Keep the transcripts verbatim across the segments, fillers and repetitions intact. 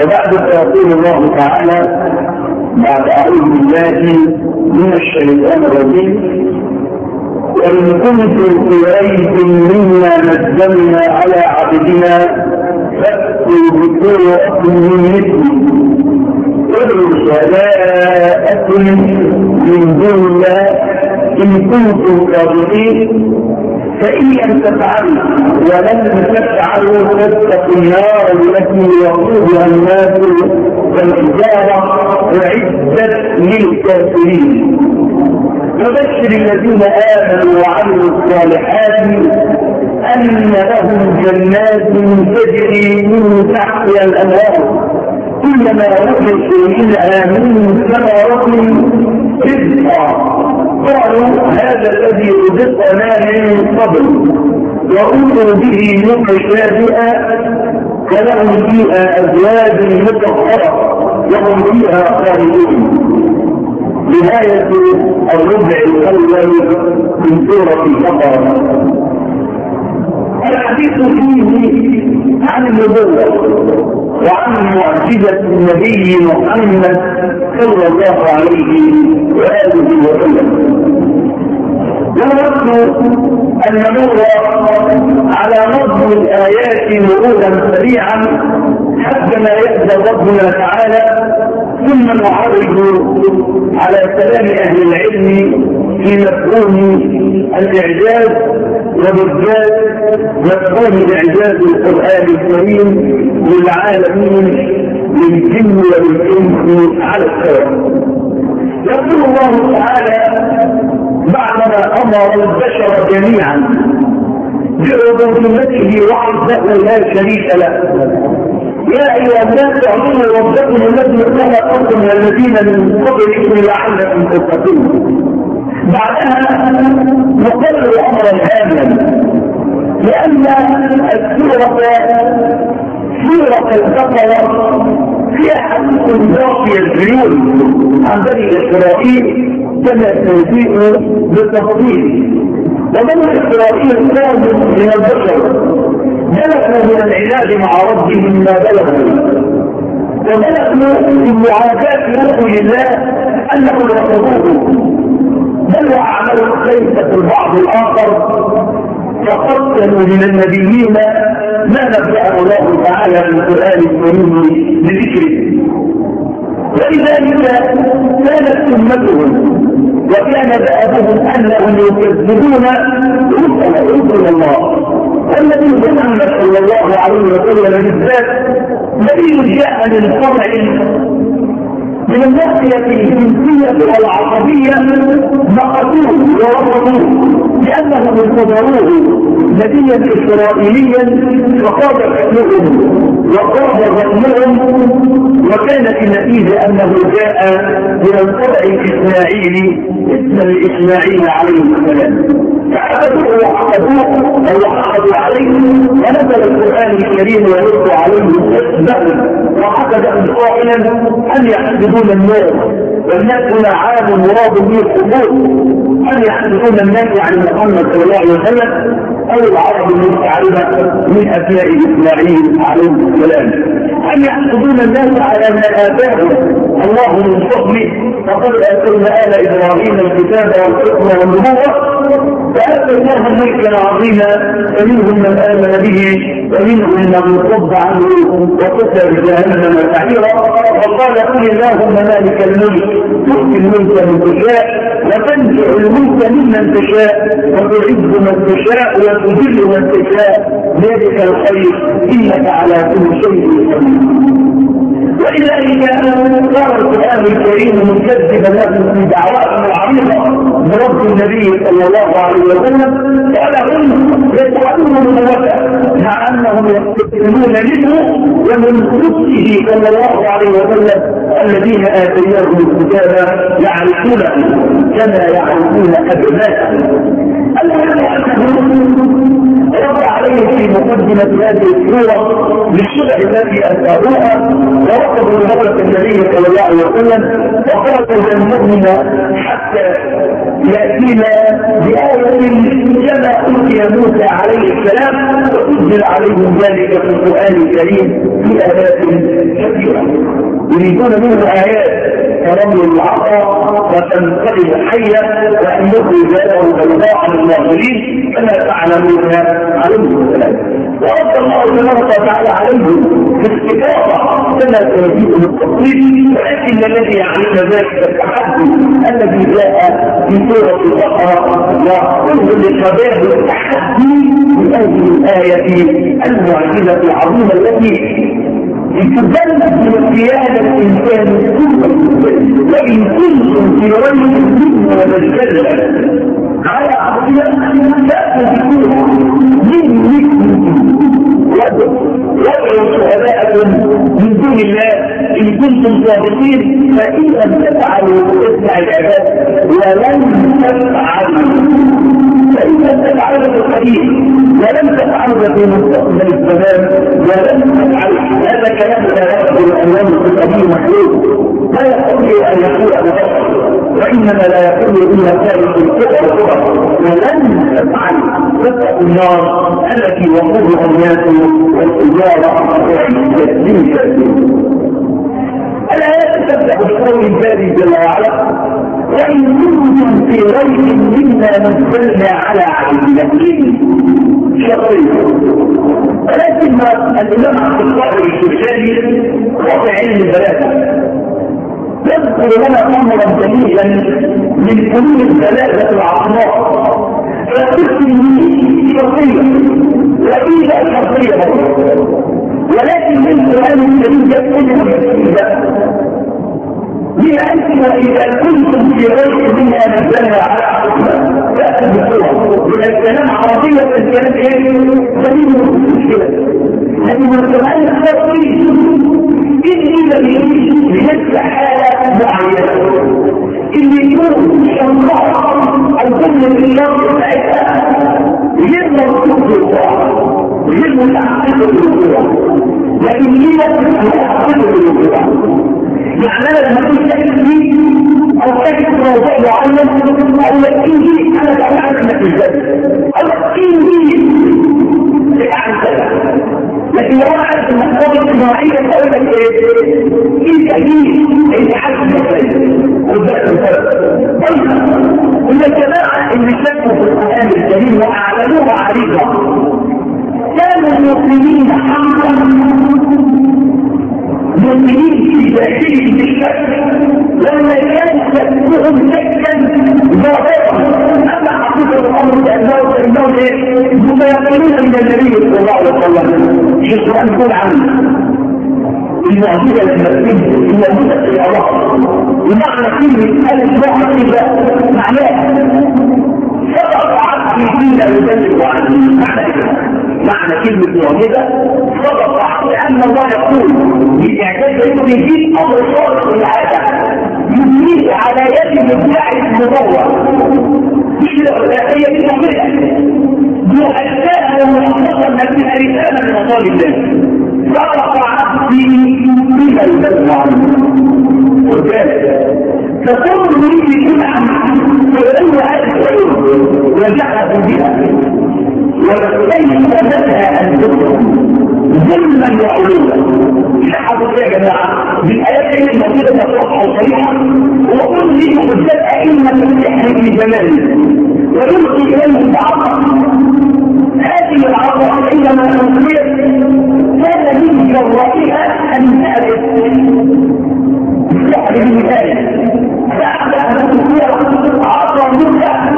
وبعد يقول الله تعالى بعد أعوذ بالله من الشيطان الرجيم وإن كنتم في ريب مما نزلنا على عبدنا فأتوا بسورة من مثله ادعوا شهداءكم من دون الله إن كنتم صادقين فإن لم تفعلوا ولن تفعلوا فاتقوا النار التي وقودها الناس والحجارة أعدت للكافرين وبشر الذين آمنوا وعملوا الصالحات أن لهم جنات تجري من تحتها الأنهار كلما رزقوا منها من ثمرة رزقا قالوا هذا الذي رزقنا من قبل وأمروا به متشابها ولهم فيها أزواج مطهرة وهم فيها خالدون. نهاية الربع الأول من سورة البقرة. الحديث فيه عن النبوة وعن معجزة النبي محمد صلى الله عليه وآله وسلم. ونرد أن نمر على نظم الآيات مرورا سريعا حتى ما يبدأ ربنا تعالى، ثم نعرض على كلام أهل العلم في مفهوم الإعجاز وبالذات مفهوم إعجاز القرآن الكريم للعالمين للجن والإنس على السواء. يقول الله تعالى بعدما أمر البشر جميعا بعبوديته وحده لا شريك له يا أيها الناس اعبدوا ربكم الذي خلقكم من الذين من قبلكم لعلكم تتقون. بعدها نقرر أمرا هاما لأن السورة سورة البقرة فيها حديث باقي الزيون عن بني إسرائيل كما تنزيه بالتفضيل. وبني إسرائيل كانوا من البشر بلغوا من العلاج مع ربهم ما بلغوا، وبلغوا من معاداة رسول الله أنه يقضوه، بل وأعملوا ليس في البعض الآخر فقتلوا من النبيين ما نبأه الله تعالى من القرآن الكريم بذكره. ولذلك كانت سنتهم وكان دأبهم أنهم يكذبون رسل الله. والنبي محمد صلى الله عليه وسلم بالذات نبي جاء للقمع من الناحية الجنسية والعصبية نقصوه ورفضوه لأنهم انتظروه نبيا إسرائيليا فقاد حكمهم وقاد ظنهم، وكانت النتيجة أنه جاء من الطبع الإسماعيلي اسم الإسماعيل عليه السلام فعبدوه وعقدوه أو عقدوا عليه، ونزل القرآن الكريم ويرد عليه أسباب وعقد قائلا أن يعبدون الناس، والناس هنا عام مراد به الحدود، أن يعبدون الناس عن محمد صلى الله عليه وسلم أو العرب المستعربة من أبناء إسماعيل عليه السلام، أن يعبدون الناس على ما آتاهم الله من فضله. فقد آتينا آل إبراهيم الكتاب والحكم والنبوة وآتيناهم ملكا عظيما فمنهم من آمن به ومنهم من صد عنه وكفر بجهنم سعيرا. وقال قل اللهم مالك الملك تؤتي الملك من تشاء وتنزع الملك ممن تشاء وتعز من تشاء وتذل من تشاء بيدك الخير إنك على كل شيء قدير. ولذلك قال القرآن الكريم مكذبا لهم في دعواتهم العريضة برب النبي صلى الله عليه وسلم قال هم يدعون الوفاء مع أنهم يستسلمون منه ومن خلقه صلى الله عليه وسلم الذين آتيناهم الكتاب يعرفونه كما يعرفون أبناءهم. رد عليه في مقدمة هذه السورة للشبه التي أثاروها ورفضوا نبوة النبي صلى الله عليه وسلم وقالوا لن نؤمن حتى يأتينا بآية كما أوتي موسى عليه السلام وأنزل عليهم ذلك في القرآن الكريم في آيات كثيرة يريدون منه آيات كرمي العطاء وتنقلب حية وأن يخرج له بيضاء للناظرين كما فعل موسى عليه السلام. ورد الله سبحانه وتعالى عليه في الكتابة كما تجيء بالتفصيل، ولكن الذي يعلم ذلك التحدي الذي جاء في سورة البقرة وكل لشباب التحدي من هذه الآية المعجزة العظيمة التي لتبلغ من قيادة الإنسان كله، وإن كنتم في ريب مما نزلنا على عقلنا فأتوا من مثله وادعوا شهداءكم من دون الله إن كنتم صادقين، فإن لم تفعلوا اسمع العباد ولن تفعلوا فإن لم تفعلوا بالقليل ولم تفعلوا في مستقبل الزمان ولن تفعلوا. هذا كلام لا يقبل أمام القديم محلول، لا يستطيع أن يقول أبو بكر، وإنما لا يقول إلا ذلك الكفر ولن تفعلوا واتقوا النار التي وقودها الناس والحجارة وعدة للكافرين. الآيات تبدأ بقول الباري جل وعلا وإن كنتم في ريب مما نزلنا على عبدنا شرطين. ولكن الإمام عبد القادر الشرشاني وضع علم البلاغة يذكر لنا أمرا جميلا من كل الثلاثة العقلاء فتسمي شرطية وإذا شرطية، ولكن من القرآن الكريم يكتبها بالكتابة لأنتم إذا كنتم في ريب مما نزلنا على عبدنا فأتوا بقوة من الكلام عربية الكلام إيه؟ سليم المشكلة هذه من القرآن الكريم إني لم لنفس حالة معينة اللي يكون شمار الجنة في الأرض بتاعتها غير مرتبط بالقرآن غير متعقد بالقرآن، لكن ليه متعقد بالقرآن؟ يعني أنا لما أقول شكل فيه أو شكل موضوع معين أو يكين أنا بعمل أنك الجنة أو يكين لأعلى سنة، لكن لو انا عارف المحفظه الصناعيه تقول لك ايه؟ ايه تأكيد؟ انت عارف المسائل والبحث الفرق. طيب ان الجماعه اللي شكوا في القران الكريم واعلنوها عريضه كانوا المسلمين حقا مؤمنين في داخلهم بالشك لما كان شكهم شكا ظاهرا. اما حقيقه الامر بانه فانهم هم يقولون من النبي صلى الله عليه وسلم شو القران يقول عنه المعجزه المسلمه الموجوده في الله بمعنى كلمه الف معجزه معناها سبق عبدي فينا يبلغ عنه معنى معنى كلمة معجزة صدق لأن الله يقول بالإعجاز أنه يجيب أمر صادق العادة يجيب على يد مبتعد مدور مش هي دي معجزة مؤسسة ومحفظة نفسها رسالة من الله الله صدق عبدي فيما يبلغ عنه وذلك فكل مريد يكون عنه ويقول هذا الشيء وجعل بها ولكن أبدها أن تكون ظلما وعلوما. لاحظوا يا جماعة بالآيات اللي الموجودة مصروحة وصريحة وقل لي قدام أئمة السحر في زمانه ويلقي إليهم بعضا هذه العرض عندما نقول كان من جرائها أن نعرف السحر بالمثال بعد أن نقول عرض مدة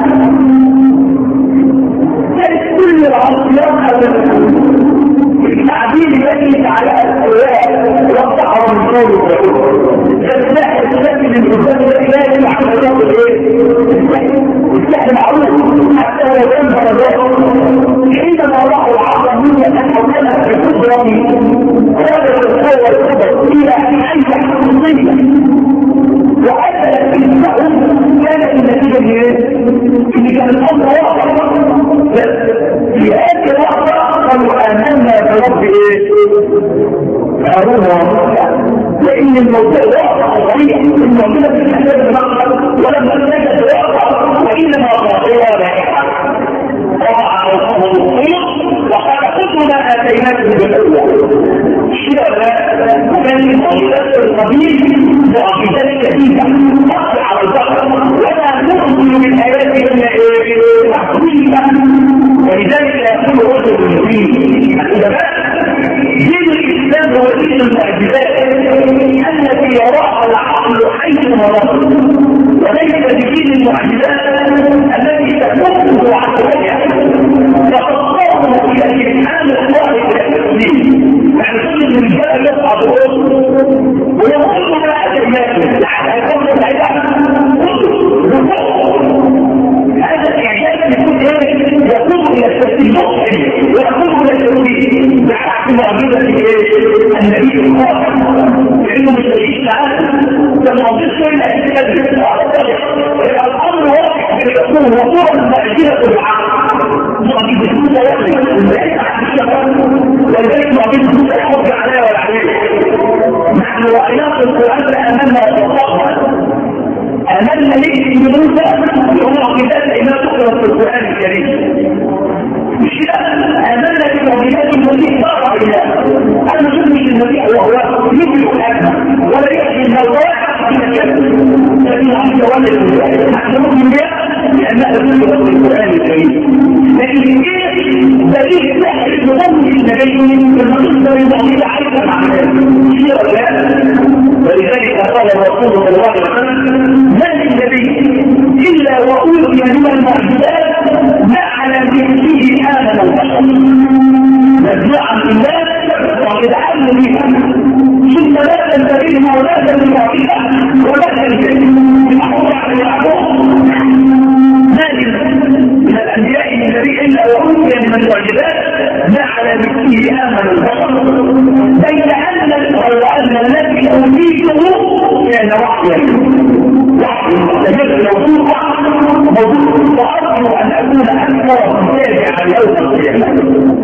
كل العصيان التعبير الذي على السواء وقع من قوله فالساحر تشكل الإنسان الذي لا يجب على الله الايه؟ الساحر معروف حتى لو كان فرزاق حينما راحوا العصامية أن حولها في قدرة هذا القوة الكبر إلى حيث حقيقية وأدت إنهم كانت النتيجة ايه؟ اللي كان الأمر واضح في هذه اللحظة قالوا آمنا برب ايه؟ هارون وموسى لأن الموضوع واضح وصريح الموضوع في الحساب المقصد ولما نجد واضح وإن الله رائحة وضع موقفه الخلق وقال خذوا ما اتيناكم بالقوه. كان المعجزات القديم معجزات كثيره تقع على البحر ولا نؤمن بالايات الا تحويلا. ولذلك يقول رجل من دين دين الاسلام هو دين المعجزات التي يراها العقل حيث مرض، وليس بدين المعجزات التي تكون عقليه تفضله الى امتحان الله والتسليم. يعني كل الرجال يصعد الارض ويقول ما اتيناكم يعني يكون هذا الاعجاز يكون ايه؟ يقوم الى التسليم ويقوم الى التوحيد. في معجزه النبي الخاتم لانه مش هيعيش معانا فالمعجزه الى التسليم الامر واضح بالعقول وصوره المعجزه بالعقل. معجزه موسى ولذلك معجزه موسى يحط عليها ولا عليها. نحن راينا في القران امامنا وتطبق امامنا ليه موسى ومعجزات لا تقرا في القران الكريم. مش كده امامنا بمعجزات المسيح صار الى انا مش المسيح وهو يبلغ الامن ولا يحيي الموتى في الجنه لكن عند ولد نحن نؤمن بها لانها تدل في القران الكريم. لكن دليل سحر نظام النبي المقدر المعجزه عايزه معناه ولذلك قال الرسول صلى الله عليه وسلم ما للنبي الا واوتي من المعجزات ما على مثله امن البشر مجموعه من الناس ويتعلموا بها ثم لا تنتبه ولا تنتبه ولا تنتبه بمحور على العقول. ما من الانبياء من النبي الا واوتي من المعجزات ما على مثله امن البشر بين ان وان الذي اوتيته كان وحيا وحي مستمر موضوع موضوع وارجو ان اكون اكثر متابعا يوم القيامه.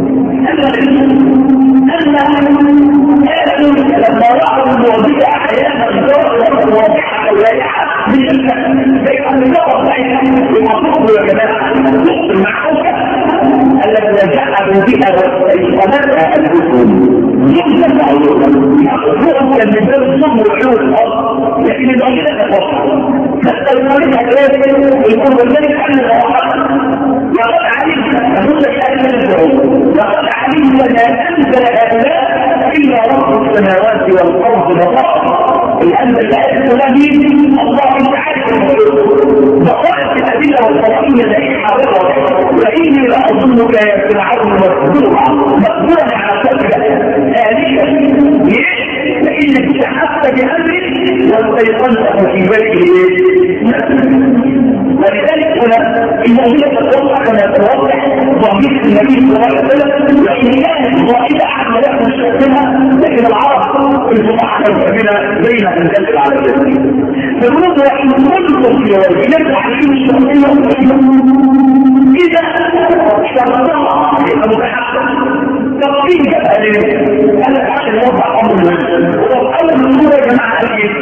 لما رأوا المعجزة أحيانا ظاهرة واضحة ولايحة من الفن بين النظر بينها المطلوب يا جماعة نقطة المعروفة التي جعلوا بها واستيقنتها أنفسهم يحدث عيوبا يحضرهم كان من باب الصم وعيون الأرض لكن المعجزة تفضل حتى المعجزة كذلك يكون ذلك عن الواقع. لقد علمت أنه شأن الجعود لقد علمت أن أنزل هؤلاء إلا رب السماوات والأرض بطاقة لأن الآية التي الله تعالى بقاء الأدلة والقرآن التي حاضرة وإني لأظنك يا فرعون مكذوبا مكذوبا على صدرك آلية فإنك تحفت بأمرك واستيقنته في بيته. ولذلك هنا الموضوع تتوقع كما توضح ضمير النبي صلى الله عليه وسلم وإن كانت ضائدة أحد لا نشتغلها لكن العرب الفقهاء كانوا بين أنزل على الجسد فالموضوع إن كلكم في وجهة عشرين الشخصية إذا اشتغلتها يبقى متحقق تقييم بقى ليه؟ قال لك عشان يوضح أمر الناس وأول من يا جماعة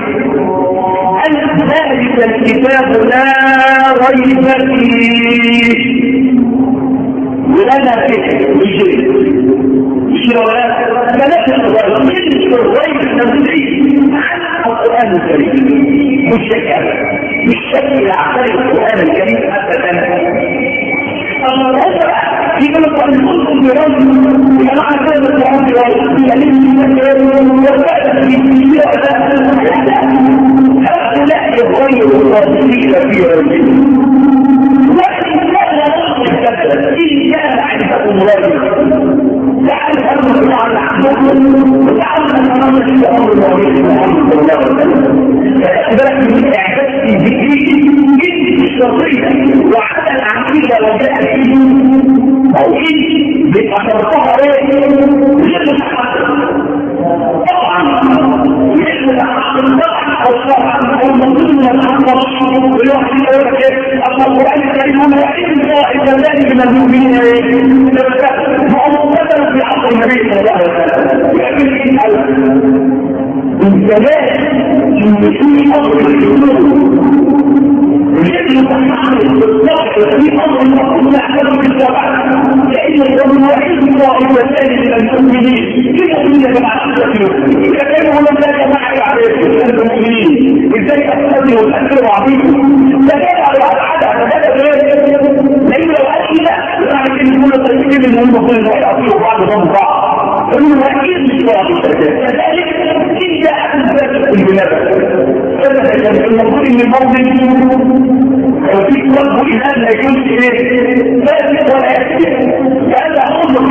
أن ذلك الكتاب لا ريب فيه ولنا فيه بشيء بشيء ولا فلا تنظر يجب الريب التنظيري عن القرآن الكريم مش شكل مش شكل عقل القرآن الكريم أبدا. الله يقول أن كنتم برجل جماعة كانت القرآن برجل هؤلاء غير الراسخين في رجل وإن كان نصر الكذب إن كان عندكم رجل تعالوا أمر الله العبد وتعالوا أمر الله أمر الله محمد صلى الله عليه وسلم. فأخبرك من إعجاز ذكري جد الشرطية وعلى العقيدة وجاء فيه أو إن بأشرطها إيه غير متحقق طبعا غير متحقق طبعا أو طبعا أو مطلوب من الحق والواحد يقول لك إيه أما القرآن الكريم هو وحيد طائفة ذلك من المؤمنين إيه فهو مثلا في عصر النبي صلى الله عليه وسلم يقول إيه الأول من زمان إن في أمر الحدود يجب تحمل الصح في امر المفروض نحتاج بالشرع لان الرجل وحيد طائفتان من المؤمنين كيف يكون جماعه اذا كانوا لم لا جماعه عليهم المؤمنين ازاي يقتضوا الاجر العظيم لا يجعل على هذا لان لو قال لا يعني كل طيبين من المفروض يعطيوا بعض ضم بعض فمن وحيد الطائفتان كذلك إذا أنزلت البلاد فمثلا المفروض ان الموضع وفي قلبه إله لا يكون إليه فاسق ولا يكفر فهذا أمر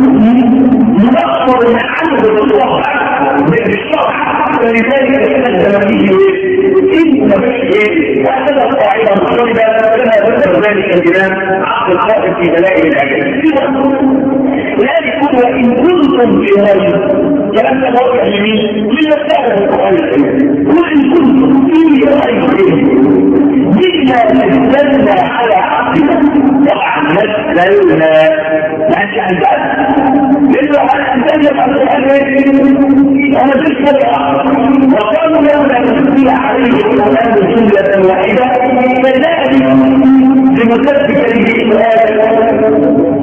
منصر عنه بالصحة بالشرع فلذلك يتقدم فيه إن مشيه وهذا القاعدة مطلبة كما ذكر ذلك الإمام عبد القادر في دلائل الأجل لا يكون وإن كنتم في غير كلام تبارك اليمين لنستعرف القرآن الكريم وإن كنتم في غير جئنا نزلنا على عبدنا طبعا نزلنا ماشي عن بعد لأنه على أنزلنا على القرآن أنا تلك وقالوا لولا نزل عليه القرآن جملة واحدة فذلك لمثبت به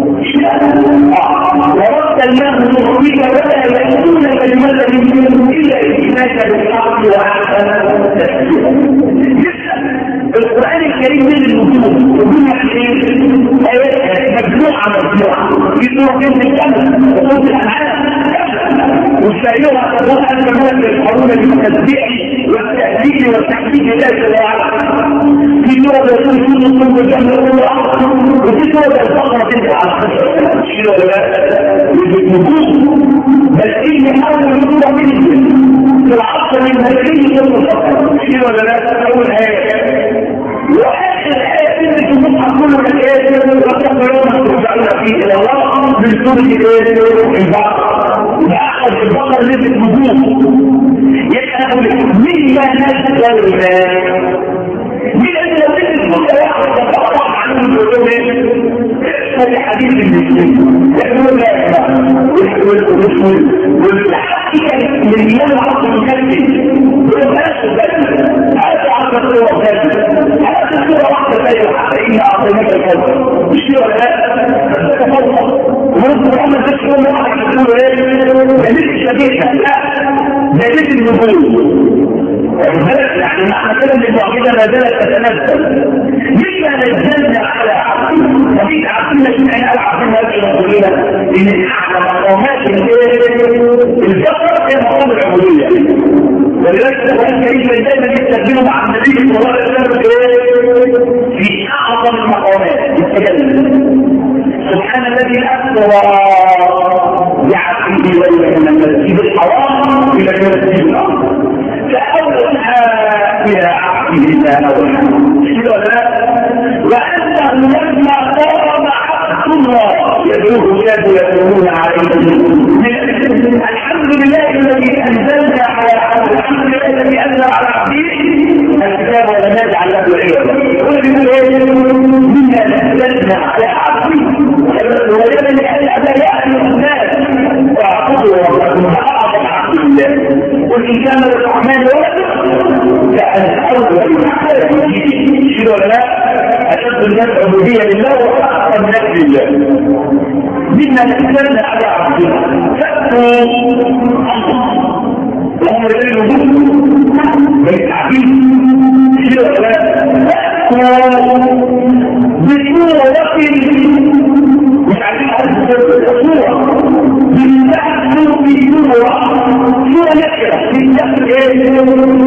ورسلناه مخرجا ولا يأتون كلمة منهم إلا إثباتا بالحق وأحسن تفسيرا. القرآن الكريم من النجوم وجوه الحين آيات مجموعة مجموعة في سورة الكهف وسورة الأنعام والشريعة تقول أن الملك يشعرون بالتسبيح والتأديب والتحديد لله جل وعلا في سورة يقول كل صوت الجنة والله وفي سورة البقرة تنزل على الشيء ولا لا النجوم بل إن أول سورة تنزل في العصر الملكي سورة البقرة الشيء ولا لا أول آية وآخر آية تنزل في المصحف كله من الآيات وتقول يوم ترجعون فيه إلى الله من سورة البقرة وآخر في البقرة نزلت نجوم يبقى أقول مما نزلنا من أن لو تجد متواحد تتقطع عنه الجلوبين هذا حديث المسلمين يقول لا يسمع والحقيقة من يوم عصر المكلم ويبقاش ذلك هذا عصر الصورة ذلك هذا الصورة واحدة ذلك فإن أعطيناك الفضل مش ولا لا تتفضل ورد محمد تشكر الله على تقول ايه دليل شبيهة لا دليل النبوة يعني معنى كده ان المعجزه ما زالت تتنزل مما نزلنا على عبدنا وفي عبدنا شو يعني على عبدنا الرسولين ان اعلى مقامات البشر هي مقام العبوديه ولذلك القران الكريم دايما يستخدمه مع النبي صلى الله عليه وسلم في اعظم المقامات التجلي سبحان الذي اسرى بعبده ليلا من المسجد الحرام الى المسجد الاقصى فأوحى إلى عبده ما أوحى وأنه لما قام عبد الله يدعوه كادوا يكونون عليه الحمد لله الذي أنزلنا على عبده الحمد لله الذي أنزل على عبده الكتاب ولم يجعل له عوضا يقول منا نزلنا على عبده ولم يجعل له يأتي الناس واعبدوا ربكم أعظم عبد الله وإن كان الرحمن ولد كأن أول شنو لا أشد الناس عبودية لله وأحسن الناس لله مما نزلنا على عبدنا فأتوا وهم يدلوا بالتعبيد شنو لا فأتوا بصورة مش عارفين عارف الصورة بالنحو في صورة صورة نكرة في النحو ايه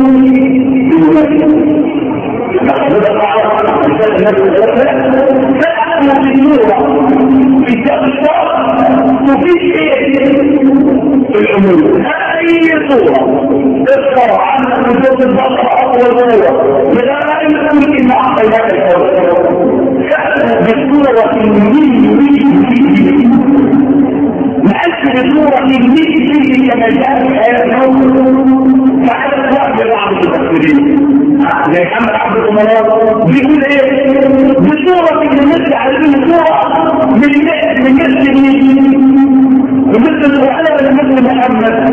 فأحنا في صورة في التقشار تفيد ايه العمود اي صورة اذكر عن وجود البصر اطول صورة لذلك يقول ان اعطيناك الحوض بصورة من وجه نأكد بصورة من وجه كما جاء في آيات النوم فعلى الوقت بعض المفسرين زي محمد عبد الأمراء بيقول ايه بصورة من مثل على صورة من من مثل بمثل القرآن ولا مثل محمد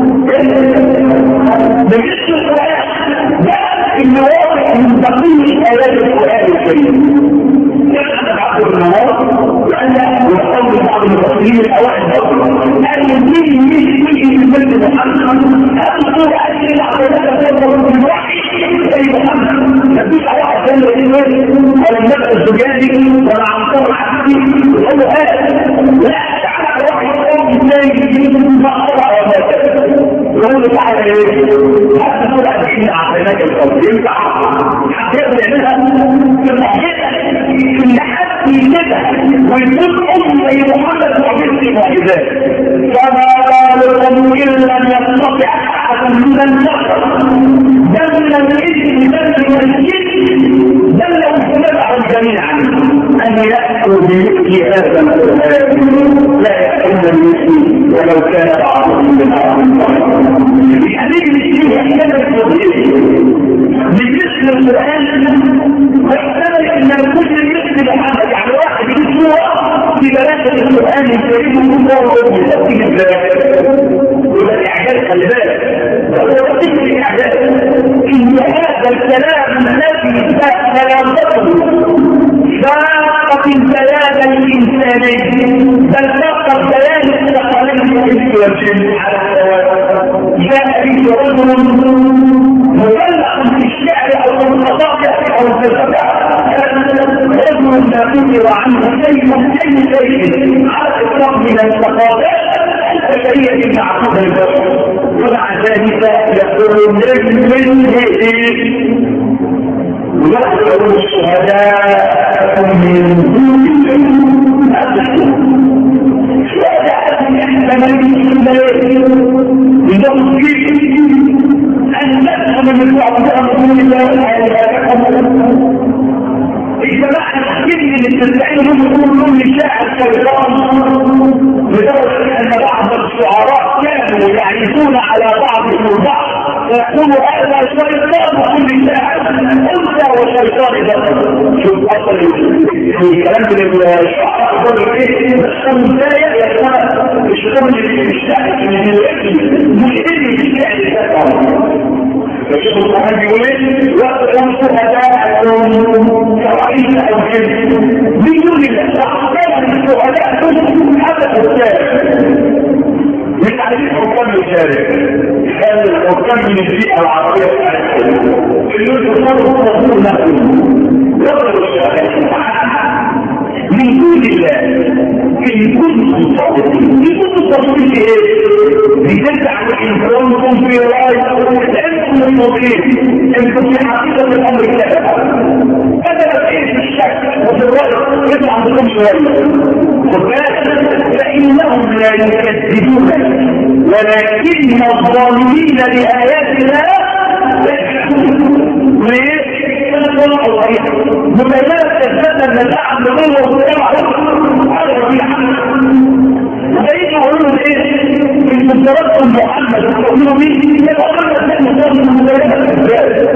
بمثل القرآن ده اللي واضح من دقيق الكريم. يحدث عبد النهار لأن يحصل بعض المفسرين الأوائل أن يمكن يشتري من بلد محمد أبصر أن العقيدة تظهر في الوحي أي محمد مفيش واحد كان يقول ولا النبأ الزجاجي ولا عنصر عبدي وهو هذا لا تعالى واحد قوم ازاي ما قرأ وما كتب يقول له تعالى ايه؟ حتى تقول أدين أعطيناك الفضل ينفع حتى يقدر يعملها في المحيطة في اللحد كده ويقول أم زي محمد معجزة معجزات فما بالكم إن لم يستطع أحد من البشر دل الإذن دل الجن دل وسمعهم جميعا أن يأتوا بمثل هذا القرآن لا يأتون بمثله ولو كان بعضهم بالبعض يعني المسلم يحتمل التضييع بمثل القرآن ويحتمل أن الكل مثل محمد يعني واحد يسوع في بلاغة القرآن الكريم الله وأمه تأتي من بلاغة وده الإعجاز خلي بالك وهو تكتب الإعجاز إن هذا الكلام الذي تلامته فاقت البيان الإنساني بل فاقت بيان الثقلين الإنس والجن على السواء جاء به رجل مبلغ في الشعر أو القضايا أو الفلسفة رجل لا تنكر عنه شيء أي شيء على الإطلاق من الثقافات البشرية المعقودة البشر ومع ذلك يقول من هذه يخرج الشهداء من دون شهداء يحتمل بدون أن تفهم من بعض أمر الله إذا معنى الكلمة اللي تستعين هم يقولون لهم شاعر شيطان لدرجة أن بعض الشعراء كانوا يعرفون على بعضهم البعض ويقول هذا شيطان وكل شاعر أنت وشيطان ذكر شوف أصل في كلام الشعراء يقول إيه الشيطان الثانية يا الشيطان اللي في الشاعر مش إني في الشاعر ذكر فشوف القرآن بيقول ايه؟ وقتهم شهداءكم كرئيس أو جن بدون الله أحكام شهداءكم حدث الثالث مش عايزين حكام الشارع كان الحكام من البيئة العربية بتاعتهم اللي يتصرفوا رسول نفسه يقرأوا الشهداء من دون الله إن كنتم صادقين إن كنتم صادقين في إيه؟ بترجع إن كنتم في رأي أنتم المصير أنتم في حقيقة الأمر كذا هذا بقيت في الشك وفي الرأي يطلع عندكم شوية فإنهم لا يكذبون ولكن الظالمين بآيات الله يجحدون ليه؟ مبينات تثبت ان الاعلى هو والسلام على الربيع وبين يقولون ايه ان تركتم محمد وتؤمنوا به يبقى محمد ده مصاب من مبينات الثبات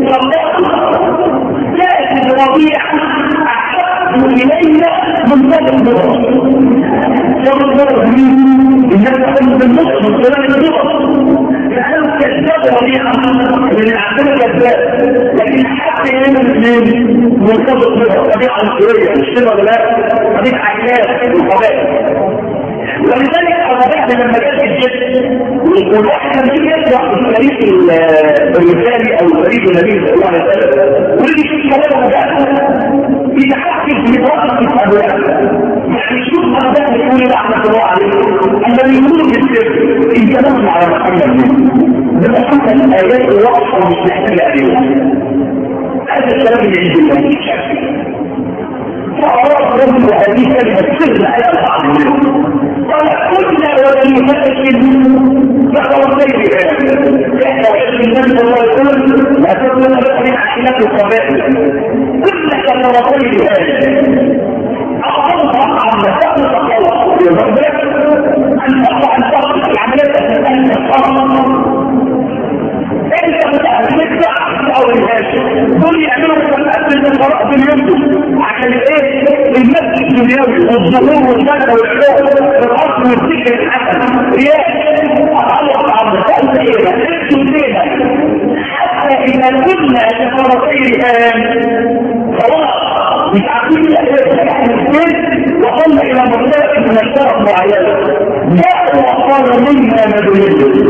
جاءت الربيع احب الينا من صدق النصر صدق النصر الناس تقوم بالنصر من كلام النصر لأنه كذاب ربيعا من عندنا كذاب لكن حتى يمن من منتظر منها ربيعا السورية الشبه لا ربيع عينات القبائل ولذلك الربيع لما جاءت الجد والواحد لما يجي يطلع في التاريخ الرسالي او التاريخ النبي صلى الله عليه وسلم ويجي يشوف كلامه بقى يتحكم في مواقف الأبواب يعني شوف أبواب يقول لعنة الله عليه الذي يقول بالسر إن كلامنا على محمد ده محمد الآيات واضحة ومش محتاجة عليهم هذا الكلام اللي عند الله مش شك فأراد رجل هذه كلمة سر على بعض منهم قال كنا ولم يفتش فقال سيدي احنا وحش النبي صلى الله عليه وسلم لا تكون بس من عائلات القبائل كنا كمرتين بهذا أعظم عن مسألة الله يضربك أن تقع الشخص في عملية أن تتخرج انت متأكد او الهاشم دول يعملوا متأكد من الفرق باليمن عشان ايه المسجد الدنيوي والظهور والمادة والعلوم الارض والذكر الحسن رياء اتعلق عن مسألة ايه انتوا فيها حتى اذا كنا كفرتين الان خلاص مش عارفين الاثنين وصلنا الى مرتبه من الشرف معينه جاءوا وقالوا منا نبيل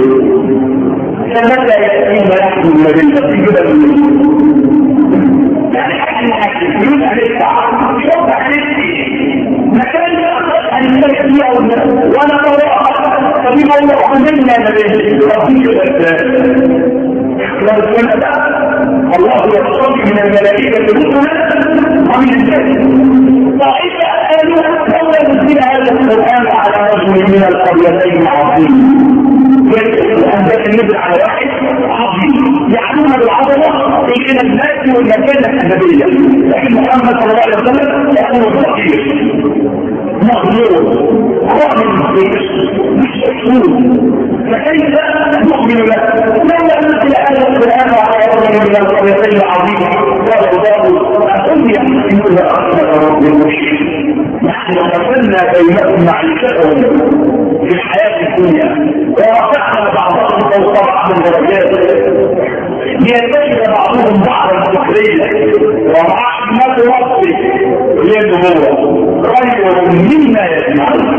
فمتى ياتينا نحن النبيل في جبل يعني احنا يقول هندفع شوف هندفع مكان هنمتلك فيه او وانا قرأت فبما الله عملنا نبيل ربي الاسلام لو كان الله يقصد من الملائكة رسلا ومن الناس طائفة قالوا لولا نزل هذا القرآن على رجل من القريتين عظيم القرآن ده نزل على واحد عظيم يعلمون بالعظمة إلى الناس والمكانة النبية لكن محمد صلى الله عليه وسلم يقول فقير مغلوب قائم مش مشهور فكيف نؤمن له لولا نزل هذا القرآن على رجل من القريتين عظيم ولو ضربوا أقول يحسنون أكثر رب المشركين نحن قتلنا بينهم معيشتهم في الحياة الدنيا ورفعنا بعضهم فوق بعض الدرجات ليتجد بعضهم بعضا سخريا ورحمة ربك للنبوة خير مما يسمعون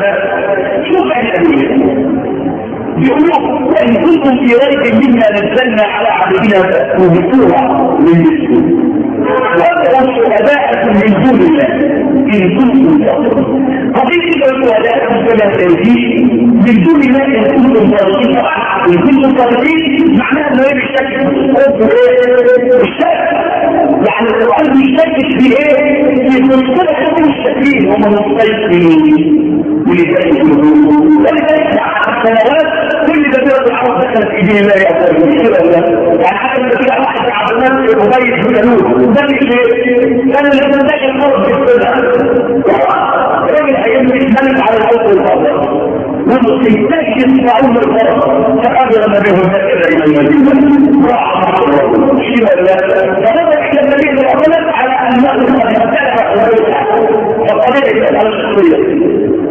شوف احنا يقولوا وإن كنتم في ريب مما نزلنا على عبدنا فأتوا بسورة من مثله وادعوا شهداءكم من دون الله إن كنتم صادقين قضية شهداءكم كما تنزيل من دون الله إن كنتم صادقين إن كنتم صادقين معناها إنه إيه بالشكل بالشكل يعني القرآن بيشكك في إيه؟ في مشكلة حكم الشكلين هم مستيقنين ولذلك ولذلك سنوات كل دبيرة العرب دخلت في دين الله يا أبو يعني حتى لما تلاقي واحد عبد الناس مبيت بجنود ده مش كان اللي بنتاج الأرض في السنة الراجل هيملك ملك على الأرض والفضل ومستيقاش يسمعون الفرق فقال لما بهم الناس إلى المدينة راح شيء الله فنظر إلى النبي الأولى على أنه قد اختلف فقضية على الشخصية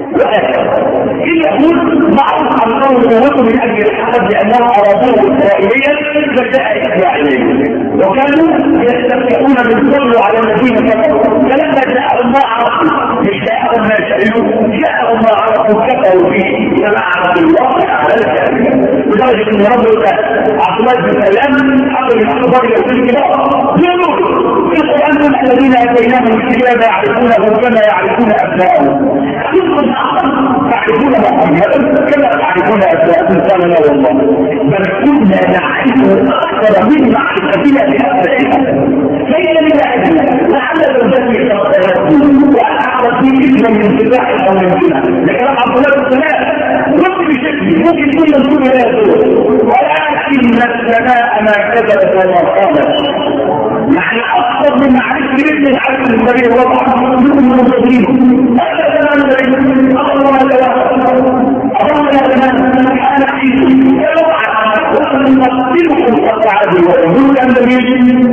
إن يقول معروف عن قول قوته من أجل الحسد لأنهم أرادوه إسرائيليا فجاء إسرائيليا وكانوا يستفتحون من صلوا على الذين كفروا فلما جاءهم ما عرفوا مش جاءهم ما شئلوا جاءهم ما عرفوا كفروا فيه فلعنة الله على الكافرين لدرجة أن ربك عبد الله بن سلام حصل من أكبر يقول كده يقولوا في القرآن الذين أتيناهم الكتاب يعرفونه كما يعرفون أبنائهم تعرفون محمدا كما تعرفون أبناءكم كان لا والله بل كنا نعرف أكثر من معرفتنا بأبنائنا فإن لله لعل الذي وأن أعرف في اسم من سباح أو من سنة لكلام عبد الله بن سلام رد بشكل ممكن كل نقول لا يدور ولكن السماء ما كذبت وما قالت نحن أكثر من معرفة ابن العبد النبي وضع من المنظرين هذا كلام النبي الله اللهم لا تنام أنا عيد يوعى وأن نقتلكم قطعه وأقول أن النبي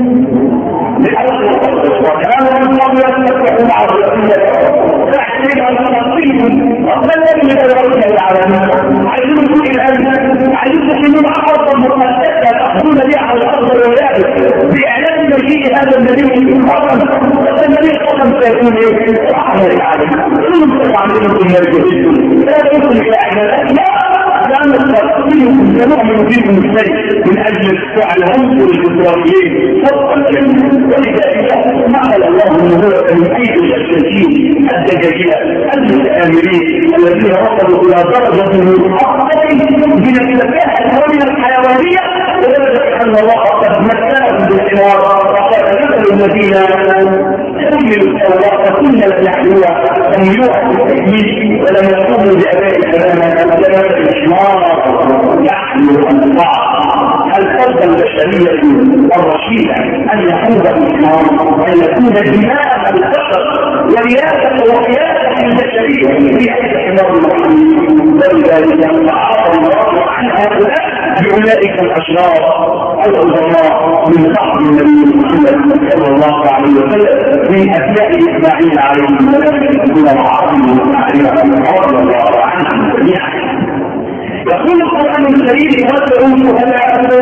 وكانوا من قبل أن يفتحوا مع الرسول تحتاج أن نقتلكم أقبل لم يتوقع العالمين عايزين نقول الآن عايزين تحلوا مع أرض مقدسة تأخذون بها على الأرض والولاد بإعلان مجيء هذا النبي الحرم النبي الحرم سيكون إيه؟ رحمة العالمين كلهم عاملين كل يرجعون لا يمكن إلى أعلانات لا كان التقسيم كنوع فيه مختلف من أجل فعل عنصر الإسرائيليين ولذلك نقل الله أنه هو تنفيذ الأساسيين الدجاجلة المتآمرين الذين وصلوا إلى درجة من أفضل من التفاهة ومن الحيوانية ولذلك أن الله قد مكنهم بالحوار وقال مثل الذين حملوا التوراة كنا لم يحملوها لم يوحوا بالتكميل ولم يقوموا بأداء كلامها كلام الإشمار يحمل أنفاع هل ترضى البشرية الرشيدة أن يكون الإسلام أن يكون دماء البشر ورياسة وقيادة البشرية في حمار المحمد ولذلك أعطى الله عن هؤلاء بأولئك الأشرار العظماء من بعض النبي محمد صلى الله عليه وسلم من أبناء إسماعيل عليه السلام من العظيم رضي الله عنهم جميعا. يقول القرآن الكريم وادعوا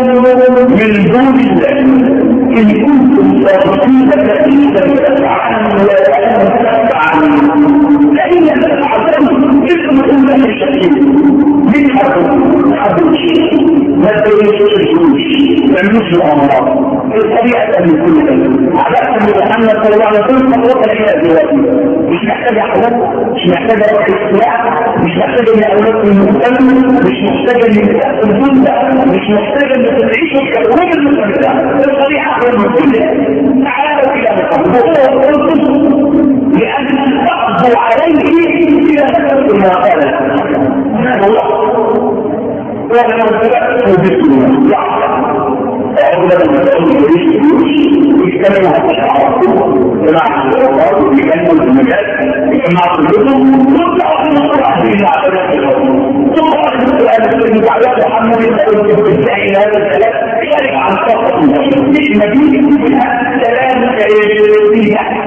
شهداءكم من دون الله إن كنتم صادقين فإذا تفعلوا يعملوش الجيوش ما يعملوش الامراض الطبيعه من كل شيء عادة محمد صلى الله عليه وسلم خطوات الحياه دلوقتي مش محتاجه حاجات مش محتاجه اختلاع مش محتاجه ان اولاد المهتم مش محتاجه ان تاكل جثه مش محتاجه ان تعيشوا كالامم المتمتعه الطبيعه من كل شيء تعالوا الى مقام لأن تقضوا عليه إلى نفس ما قال هذا الله وأنا أتبعته بسم أولا المسؤول يريد يجتمع هذا الشعب جماعة الأرض يجمع المجال يجمع كلهم ويطلع في مصر به العبادات الأرض تطلع المسؤول الذي بعد محمد يقول بالسعي هذا الكلام يرجع عن طاقة المشروع مش مدينة منها سلام فيها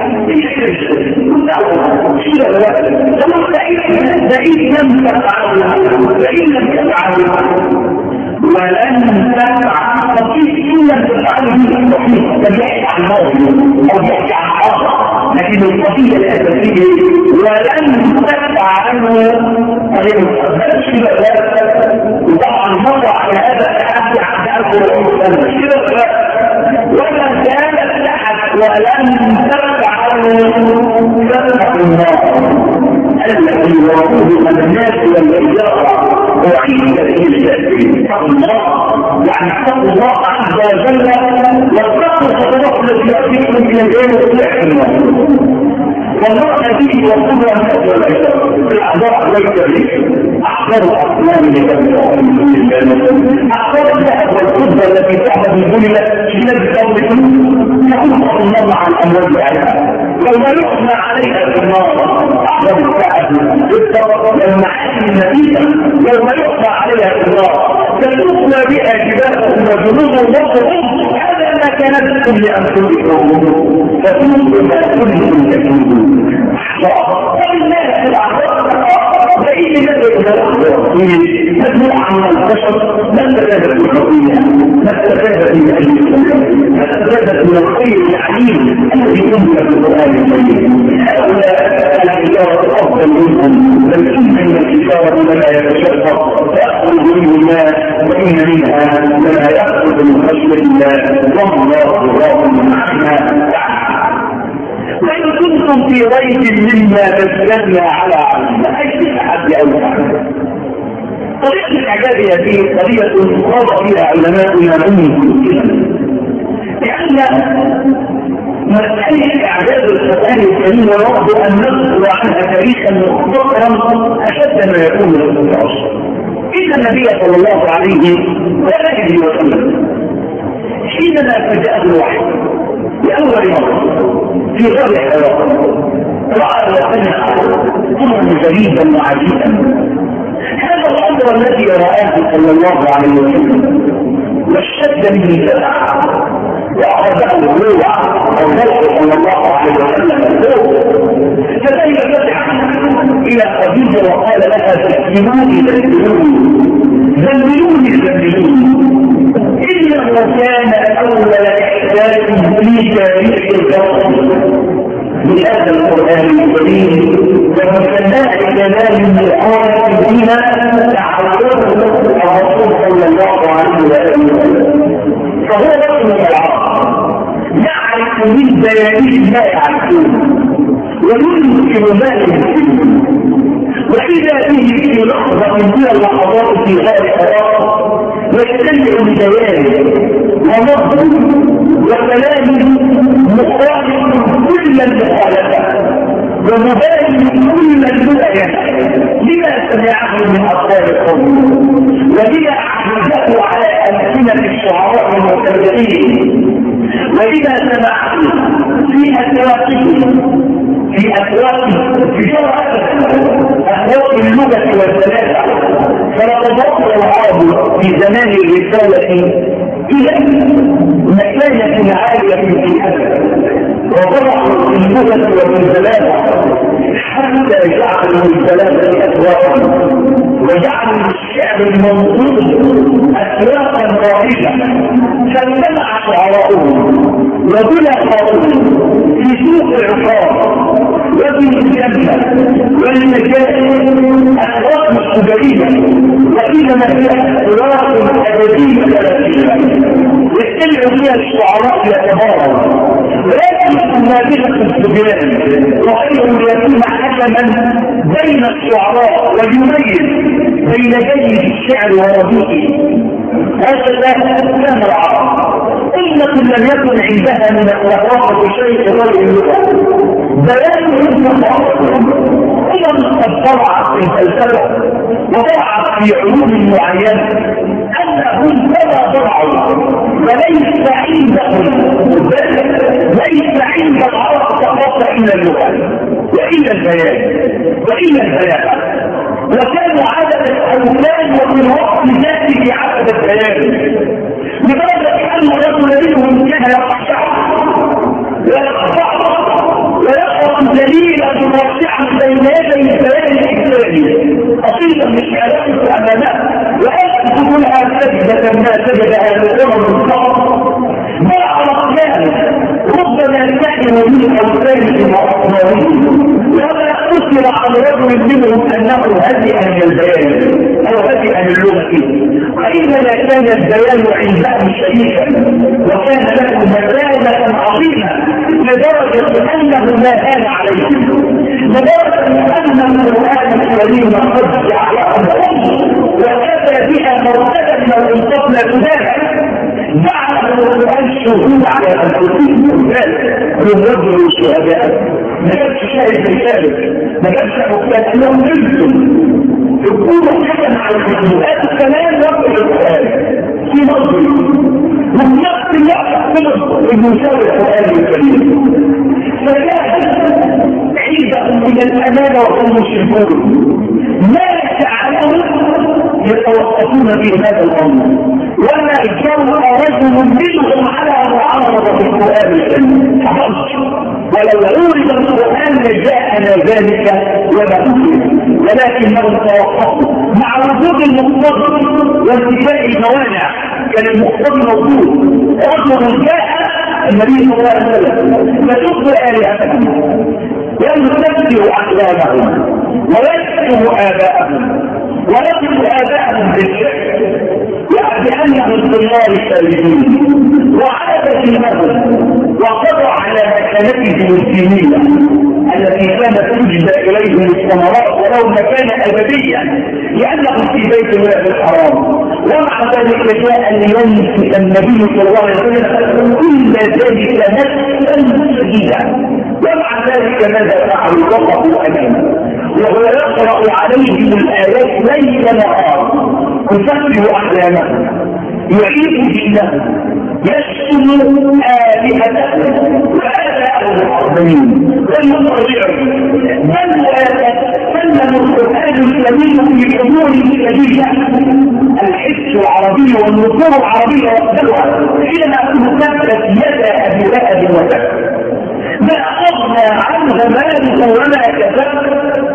لما بعيد لم تفعل بعيد لم تفعل ولن تفعل تطيق لم تفعل به التحقيق تبعد عن الماضي او يحكي عن حاضر لكن القضية الأساسية ولن تفعلوا طريق الشبه وطبعا مضى على هذا التحدي عن أربع الشبه ولا كانت أحد ولن تفعلوا تفعل النار الذي يوضوه الناس والإجارة وعيد الإجابة تقول الله يعني تقول الله عز وجل وتقول خطوات التي يأتيكم من الجيل والسلح والله هذه وصولها الناس والإجارة الأعضاء والكريم أحضر أصنام لكم أحضر الذهب والفضة التي تعبد من دون الله في نفس قومكم يقول الله مع الأموال عليها يوم يحمى عليها في النار أحضر الذهب بالطبق المعاني النتيجة يوم يحمى عليها في النار تلقنا بها جبالهم وجنوبهم وقرهم هذا ما كان لكم لأنفسكم فتوبوا ما كنتم تكذبون فلله في الأعراض بعيد مسؤول عن البشر ما استفادت من الحرية ما استفادت من العلم ما استفادت من الخير العليم الذي يمكن في القرآن الكريم هؤلاء الحجارة أفضل منهم بل إن الحجارة لما يتشفر فيأخذ منه الماء وإن منها لما يأخذ من خشية الله والله راض عنها وإن كنتم في ريب مما نزلنا على عبدنا أي تحدي أو تحدي طريقة الإعجاز هذه طريقة قال فيها علماؤنا من كثيرا لأن مسألة إعجاز القرآن الكريم ونرجو أن نذكر عنها تاريخا مختصرا أشد ما يكون للمتعصر إن النبي صلى الله عليه وآله وسلم حينما فجاءه الوحي لأول مرة في غير حياته رأى وسمع أمرا جديدا وعجيبا هذا الأمر الذي رآه صلى الله عليه وسلم واشتد به سبعا وأخذه الروع والنبي صلى الله عليه وسلم فذهب فتحا إلى خديجة وقال لها تسلموني تسلموني زملوني زملوني إنه كان أول إحساس في تاريخ البشر بهذا القرآن الكريم ومسماه كلام الآية فيما تعرضه الرسول صلى الله عليه وسلم فهو رسول العرب يعرف من بيانه ما يعرفون ويمكن ما يمكن وإذا به في لحظة من اللحظات في غير حرام يستمع ببيانه ونظره وكلامه مخالف كل المخالفات ومبين كل البداية لما سمعه من أطفال القوم ولما أحدثه على ألسنة الشعراء المتبعين ولما سمعه في أسواقه في أسواقه في شرعه أسواق اللغة والثلاثة فلتضاء العرب في زمان الرسالة إلى مكانة عالية في الأدب وضرعوا في اللغة والثلاثة حتى جعلوا الثلاثة أسواقا وجعلوا الشعر المنصوص أسواقا رائجة فاجتمع شعراؤهم وبلا خاطر في سوق العقار وفي الجنة والمجال أسواق مستجرية وإنما هي أسواق ثلاثين ثلاثين يستمعوا فيها الشعراء يتباروا لكن نابلة السجان وخير يكون حكما بين الشعراء ويميز بين جيد الشعر ورديئه. هذا كان العرب أمة لم يكن عندها من الثقافة شيء غير اللغة بيان ثقافتهم أمم قد ضرعت في الفلسفة وضرعت في علوم معينة أنهم كما ضرعوا فليس عندهم ليس عند العرب ثقافة إلا اللغة وإلا البيان وإلا البيان وكانوا عدد الأولاد وفي الوقت ذاته عدد البيان لدرجة أن الرجل منهم كان يقطع ويقطع ويقرأ دليلا مرجعا بين يدي البيان الإسلامي أصيلا من شهادته أمامه وأكتب لها سجدة ما سجدها لأمم الصبر ما عرفناه ربما كانوا من أوثانهم وأصنامهم وما أثر عن رجل منهم أنه هدئا من البيان أو هدئا من اللغة وإنما كان البيان عندهم شريفا وكان له مكانة عظيمة لدرجة أنه ما هان عليهم لدرجة أن القرآن الكريم قد جعلهم وكفى بها مرتبة من الإنصاف لا تبالغ جعل القرآن الشهود على أنفسهم يمرضوا الشهداء ما جابش شاهد رسالة ما جابش حكاية أنهم نزلوا يكونوا حكم على الحكومات الكلام رب القرآن في نظري من نفس الوقت خلص المساوي القرآن الكريم فكان عندهم من الأمانة وهم مشركون ما جعلهم يتوقفون في هذا الأمر ولا جرأ رجل منهم على معارضة القرآن الكريم ولو عورض القرآن لجاءنا ذلك ولا أمر ولكنهم توقفوا مع وجود المقتضى وانتفاء الموانع كان المقتضى موجود رجل جاء النبي صلى الله عليه وسلم يشق آلهتهم ويستبدل أحلامهم ويكتب آباءهم ويكتب آباءهم بالشرك بأنهم في النار سالمين وعاد دينهم وقضى على مكانتهم الدينية التي كانت تجد إليهم الثمرات ولو مكان أبديا لأنهم في بيت الله الحرام ومع ذلك جاء لينسك النبي صلى الله عليه وسلم كل ذلك نفسا شديدا ومع ذلك ماذا فعلوا وقفوا أمامه وهو يقرأ عليهم الآيات ليل نهار يسفه أحلامهم يعيد دينهم يشتم آلهتهم وآباءهم الأرضين ويطرعهم بل ويتكلم القرآن الكريم في أموره جديدة الحس العربي والنصوص العربية والدلوة حينما تكتب يد أبي لهب وتكتب ما أغنى عنه ماله وما كسب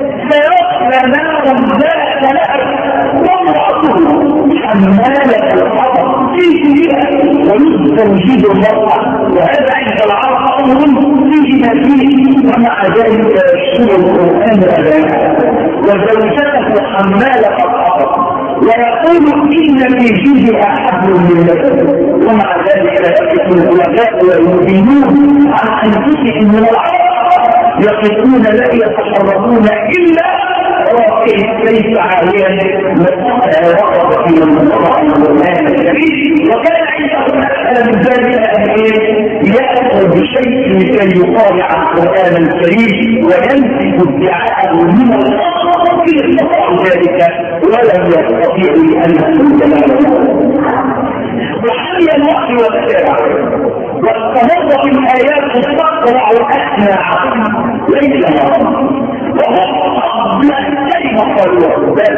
سيصلى نارا ذات لهب وامرأته حمالة الحطب فيه بها ويستوجد المرأة وهذا عند العرب أمر فيه ما فيه ومع ذلك يشتري القرآن أباها وزوجته حمالة الحطب ويقول إن في جيدها حبل من مسد ومع ذلك يقف الخلفاء ويبينون عن أنفسهم من العرب يقفون لا يتحركون إلا كيف عاليا وقف في القرآن الكريم وكان عنده مسألة من ذلك أن يأتوا بشيء كي يطالع القرآن الكريم وينسب ادعاءه من الأرض في استطاع ذلك ولم يستطيعوا أن يكون له وحمي الوحي والساعة واستمر في الآيات تقرأ أسماع ليس مرة وهم كلمة قالوا بل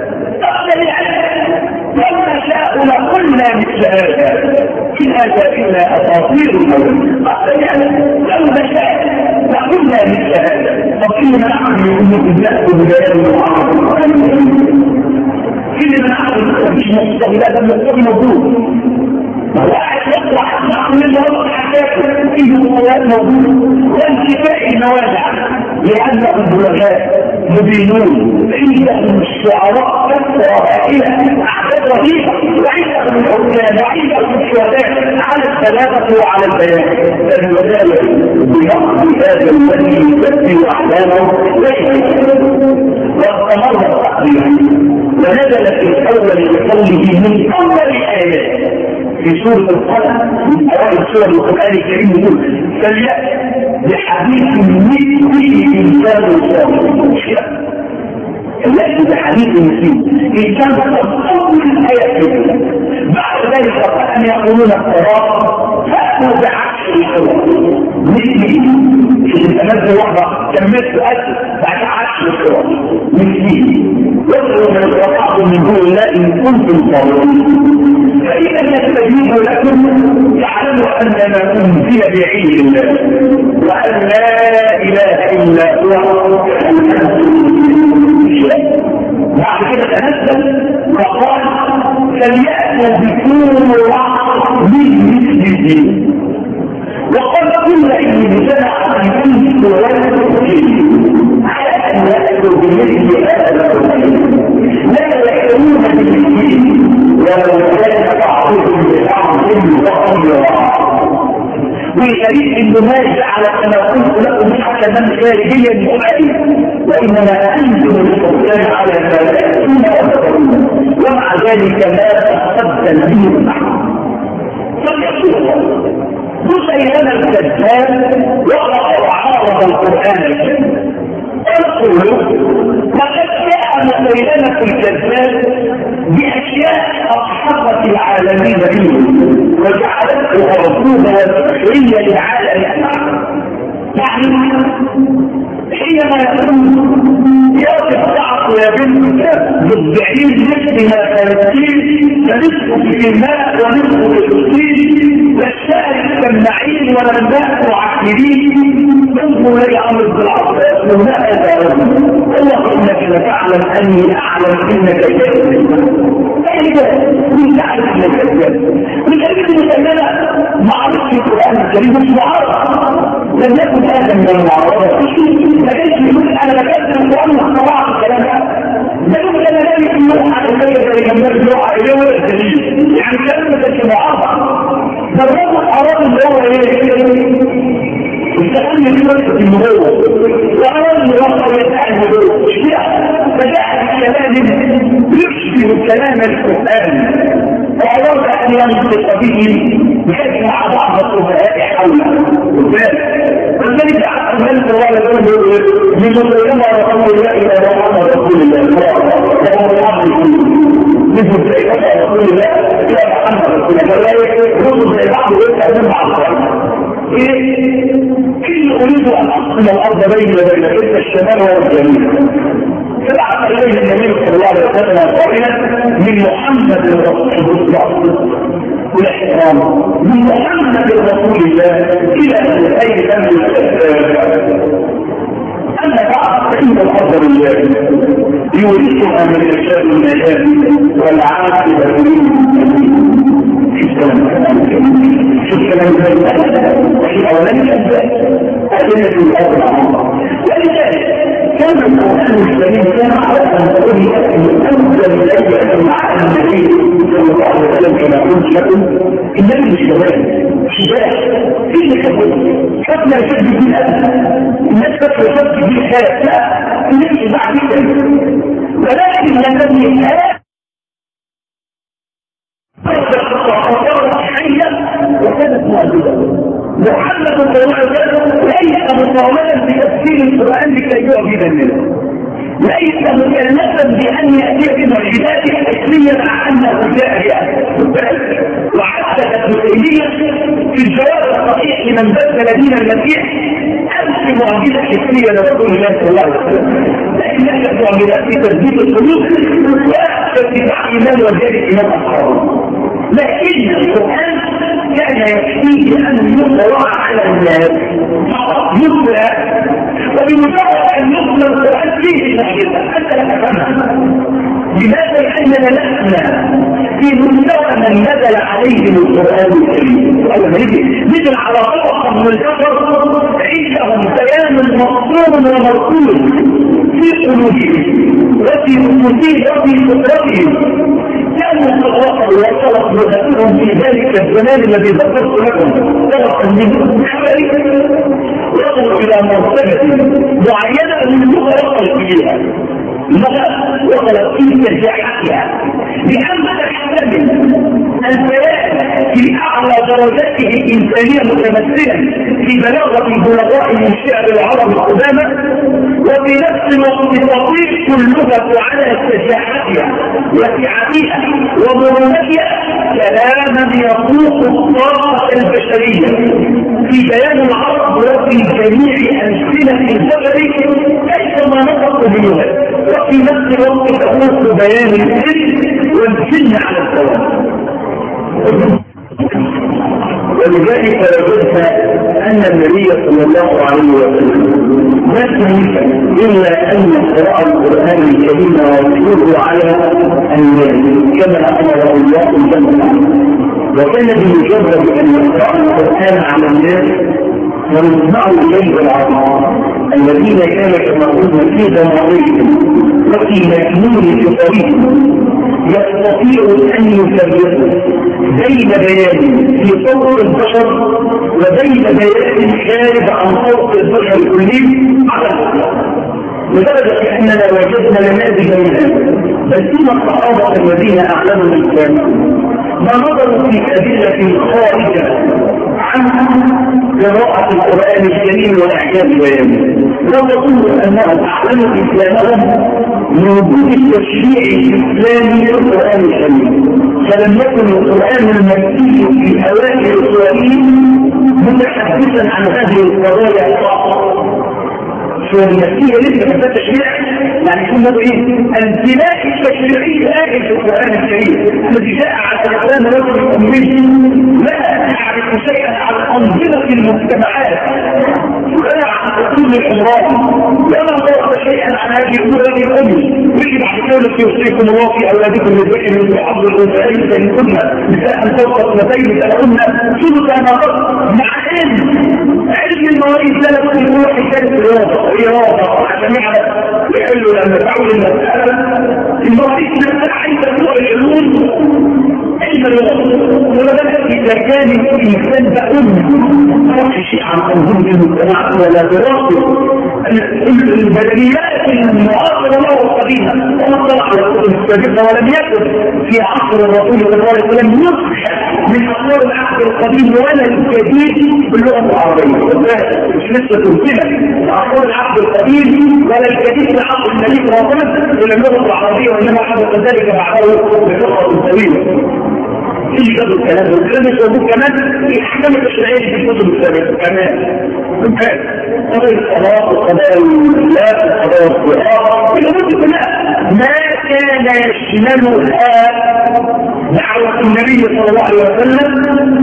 لما شاءوا لقلنا مثل هذا إن هذا إلا أساطير الأولين لو نشاء لقلنا مثل هذا فقلنا نحن يؤمن نأخذ بيان كلنا نحن مش مستغلات المستغل موجود واحد يطلع نحن اللي حكاته فيه مطلات موجود وانتفاء الموانع لأنهم بلغات مبينون عندهم الشعراء كثرة هائلة أعداد رهيبة وعندهم الحكام وعندهم الشهداء على الثلاثة وعلى البيان فالولاية بنقض هذا الذي يبدل أحلامه واستمر التقدير ونزل في الأول بقوله من أول الآيات في سورة القلم من أوائل سور القرآن الكريم يقول فليأتي بحديث مثله إنسان صالح فليأتي بحديث مثله إنسان صالح أول الآيات بعد ذلك أن يقولون الصراط فأتوا بعشر صور مثله في تنزل واحدة كملت ألف بعد عشر صور مثله وادعوا من استطعتم من دون الله إن كنتم صادقين فإذا نستجيب لكم تعلموا أننا أنزل بعلم الله وأن لا إله إلا هو بعد كده تنزل وقال فليأتوا بسورة من مثله وقد كل إن جمع عن كل على أن يأتوا بمثل هذا لا يأتون بمثله ولو كان بعضهم ببعض ظهيرا والغريب انه ما جعل كما قلت لكم حكما خارجيا مؤيد وانما انتم الحكام على ما تاتون وتقولون ومع ذلك ما تقدم به النحو فليقول الله مسيلمة الكذاب وقع وعارض القرآن الكريم قالوا لقد جاء مسيلمة الكذاب بأشياء أصحبت العالمين منه وجعلته رسولها سخرية للعالم يعني حينما يقول يا تفتعط يا بنت بالبعير نفسها ثلاثين فنصف في الماء ونصف في الطين والشارع كالنعيم والماء معكرين انظر لي عمرو بن العاص هنا هذا رجل والله انك لتعلم اني اعلم انك كذب فإذا من تعرف انك كذب من اجل مسلمة معرفة القرآن الكريم مش معرفة لم يكن هذا من المعرفة ما كانش يقول انا بكذب القرآن واخترعت الكلام ده يقول انا لا يقول على السيد اللي كان مرجوع اليه ولا دليل يعني الكلام ما كانش معرفة ده الرجل اراد اللي هو ايه استخدم الفرق في المدوة وأراد الوصف يتاع المدوة فجاء الكلام يشبه الكلام القرآن وأراد أن ينطق به بحيث مع بعض الصفهاء حوله وذلك عقل ملك الله يقول من مسلمة رسول الله إلى محمد رسول الله وهو العبد من مسلمة رسول الله إلى محمد رسول الله رسول زي بعض ويتعلم مع الصلاة كل أريد أن أقسم الأرض بين وبين إلى الشمال والجنوب فبعث إليه النبي صلى الله عليه وسلم قائلا من محمد رسول الله والاحترام من محمد رسول الله إلى أي ذنب أما بعد فإن الأرض لله يورثها من يشاء من عباده والعاقبة للمتقين شوف كلام النبي وفي اولاني الاسباب ادله الارض على الله ولذلك كان القران الكريم كان على ان تقول من انزل اليك مع النبي صلى الله عليه وسلم كما قلت لكم النبي مش شباب شباب ايه اللي كتبه؟ كتبنا يكتب به الاسد الناس كتبوا يكتب به الحياه لا النبي بعد كده ولكن النبي الحياه وكانت مؤدبة محمد صلى الله عليه وسلم ليس مطالبا بتفسير القرآن لكي يعجب الناس ليس مكلفا بأن يأتي بمعجزات حسية مع أنه جاء وحتى التفسيرية في الجواب الصحيح لمن بدل دين المسيح ألف معجزة حسية لرسول الله صلى الله عليه وسلم لكن لها معجزات في تثبيت القلوب وأكثر في إيمان وجاري إمام أصحابه لكن القرآن كان يكفيه أن يقرأ على الناس يقرأ وبمجرد أن يقرأ القرآن فيه المعجزة أنت لا تفهمها لماذا؟ لأننا لسنا في مستوى من نزل عليهم القرآن الكريم نزل على طبقة من البشر عندهم بيان مقصور ومرسول في قلوبهم وفي نفوسهم وفي فطرتهم. كانوا تواصلوا وصلت لغتهم في ذلك الزمان الذي ذكرت لكم طرفا من حوالي، وصلوا الى مرتبه معينه من اللغه وصلت اليها. اللغه وصلت في نجاحاتها لان تحتمل البيان في اعلى درجاته الانسانيه متمثلا في بلاغه البلغاء من شعر العرب القدامى، وفي نفس الوقت تطيق اللغه على استجاحتها وسعتها ومرونتها كلاما يفوق الطاقه البشريه في بيان العرب وفي جميع امثله البشر كيفما نطق بلغه، وفي نفس الوقت تفوق بيان الجن والجن على الدوام. ولذلك وجدت ان النبي صلى الله عليه وسلم ما كان الا ان قراءه القران الكريم ويتلوه على الناس كما امر الله جل، وكان بمجرد ان يقرا القران على الناس ويسمعوا اليه العظيم الذين كانوا يقرؤون في ضمائرهم وفي مكنون فطرهم يستطيع ان يفرقوا بين بيان في صوت البشر وبين بيان خارج عن صوت البشر كلهم على الاطلاق، لدرجه اننا وجدنا نماذج منها بل ثم الصحابه الذين اعلنوا الاسلام ما نظروا في ادله خارجه عن قراءه القران الكريم واعجاز بيانه، لو يقولوا انهم اعلنوا اسلامهم من وجود التشريع الاسلامي في القران الكريم، فلم يكن القران المكي في اوائل سوره متحدثا عن هذه القضايا الخاصه. سوره المكيه لسه ما فيهاش تشريع، يعني يكون له ايه؟ البناء التشريعي الآخر في القران الكريم الذي جاء على الاسلام رجل امي لا يعرف شيئا عن انظمه المجتمعات ولا عن اصول الامراض ولا ضرب شيئا عن هذه القران الامي، ويجب على كونك يوصيكم الله في اولادكم للذكر من حظ الانثيين فان كن نساء فوق اثنتين فلهن ثلث ما ترك، مع ان علم المواريث لا يكون هو حكايه رياضه رياضه عشان يعرف يحلوا لما تعود المساله المواريث نفسها عايزه نوع العلوم علم الرياضه، ولذلك اذا كان الانسان بأم ما شيء عن انظمه المجتمع ولا دراسه البدنيات المعاصره له القديمه وما طلع على الكتب السابقه ولم يكن في عصر الرسول صلى الله عليه وسلم نسخ من اصول العهد القديم ولا الجديد باللغه العربيه، مش لسه تمثيلا اصول العهد القديم ولا الجديد في عصر النبي صلى الله عليه وسلم الى اللغه العربيه، وانما حدث ذلك بعده بفتره طويله. ايش قبل الكلام ده؟ الكلام يسموه كمان الاحكام التشريعيه في الكتب السابقه كمان. ممتاز. قضايا الصلاه والقضايا الخلاف والقضايا الصحاح الامور دي كلها ما كان يشملها دعوه النبي صلى الله عليه وسلم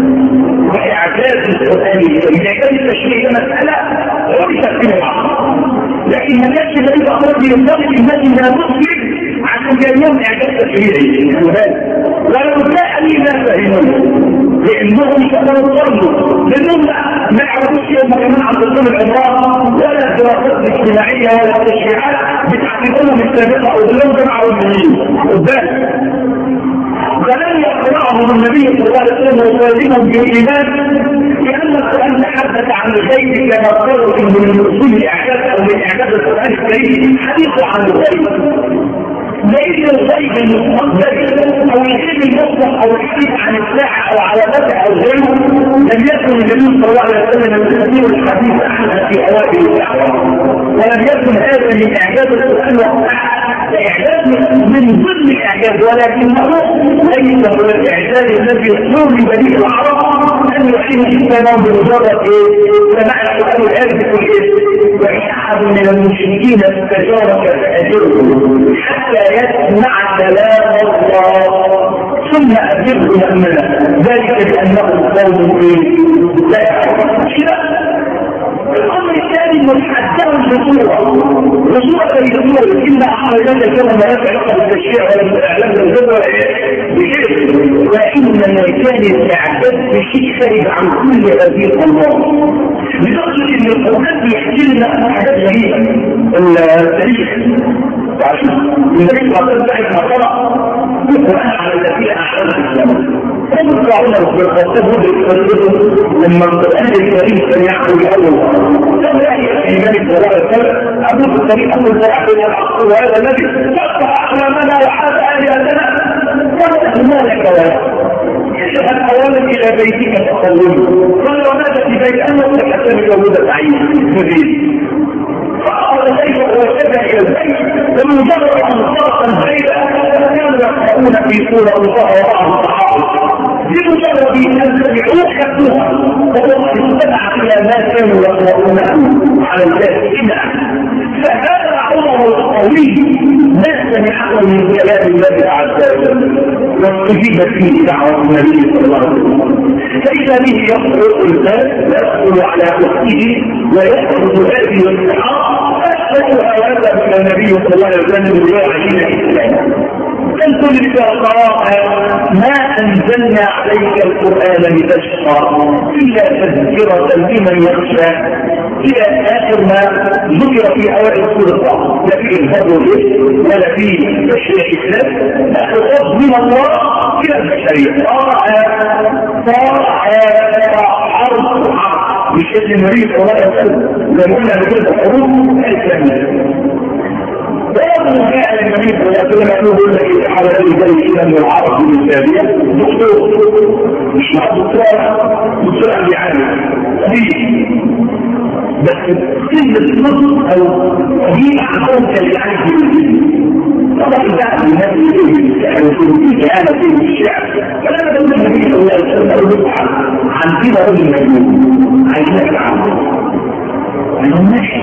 واعجاز القران الكريم. اذا كان التشريع ده مساله عرفت في العصر، لكن ما كانش النبي صلى الله عليه وسلم ينبغي للناس انها تسلم عشان جايين اعجاز تشريعي. ولو جاء لي ما فهموا لانهم كانوا يضطروا لانهم ما يعرفوش يوم كمان عن دخول العمران ولا الدراسات الاجتماعيه ولا التشريعات بتعلمهم السابقه او لهم جماعه والمسلمين قدام. فلم يقرأهم النبي صلى الله عليه وسلم وصادمهم بالايمان لان القران تحدث عن الغيب كما قالوا من اصول الاعجاز او من اعجاز القران الكريم حديث عن الغيب ليس الغيب المستقبل او الغيب المطلق او الحديث عن الساعه او علاماتها او غيره. لم يكن النبي صلى الله عليه وسلم يستطيع الحديث عنها في اوائل الدعوه، ولم يكن هذا من اعجاز القران والساعه اعجاز من ضمن الاعجاز، ولكنه ليس هو الاعجاز الذي يحلم لبني العرب ان يحيي الانسان بمجرد سماع القران الان بكل اسم. وان احد من المشركين استجارك فاجره حتى يسمع كلام الله ثم اجره مأمنا، ذلك بانه قوم لا يعلمون. الامر الثاني محدد بصوره بصوره الامور الا احرجنا كما لا يعلق بالتشريع ولا بالاعلام بالجبر بشيء، وانما كان الاعجاز بشيء خارج عن كل هذه الامور. لدرجه ان القران بيحكي لنا حاجات غريبه. التاريخ النبي صلى الله عليه وسلم قرأ القرآن على الذين أعلموا الإسلام. هم قرأونا بالخطاب لما القرآن الكريم كان يحكي بأول مرة. لم يأتي النبي صلى الله عليه وسلم أبوه الطريق أبو الفرح بين الحق وهذا النبي تفتح أمامنا وحاد آلهتنا وما لك ولا يشهد أولا إلى بيتك فصلوا قال وماذا في بيت أنه حتى بجودة عين مبين فأخذ سيفه وشبه إلى البيت ومجرد أن صرف البيت كانوا يقرؤون في سورة الله وراء الصحابة بمجرد أن تبعوه كتبوها وهو استمع إلى ما كانوا يقرؤونه على الكافرين. فهذا عمر الطويل ما سمعه من كلام الله عز وجل واستجيب فيه دعوة النبي صلى الله عليه وسلم. فإذا به يخرج الناس ويدخل على أخته ويأخذ هذه الصحابة فأخذ هذا من النبي صلى الله عليه وسلم ويعلن الإسلام. أن تدرك القراءة ما أنزلنا عليك القرآن لتشقى إلا تذكرة لمن يخشى إلى آخر ما ذكر في أوائل سورة. لا فيه الهدو ولا فيه تشريع الإسلام، خطاب من الله إلى البشرية. حرب بشكل النبي صلى الله عليه وسلم لما قلنا بكل الحروب الإسلامية. ولكن كان النبي صلى الله عليه وسلم يقول لك على ذلك من العرب الإسلامية دكتور مش مع دكتور دكتور عندي عالم بس كل النص أو قديم عقوم كالعالم طبعا ده الناس اللي أنا في الشعب فلما تقول النبي صلى الله عليه وسلم عن كده رجل مجنون عايزين عنه أنا ماشي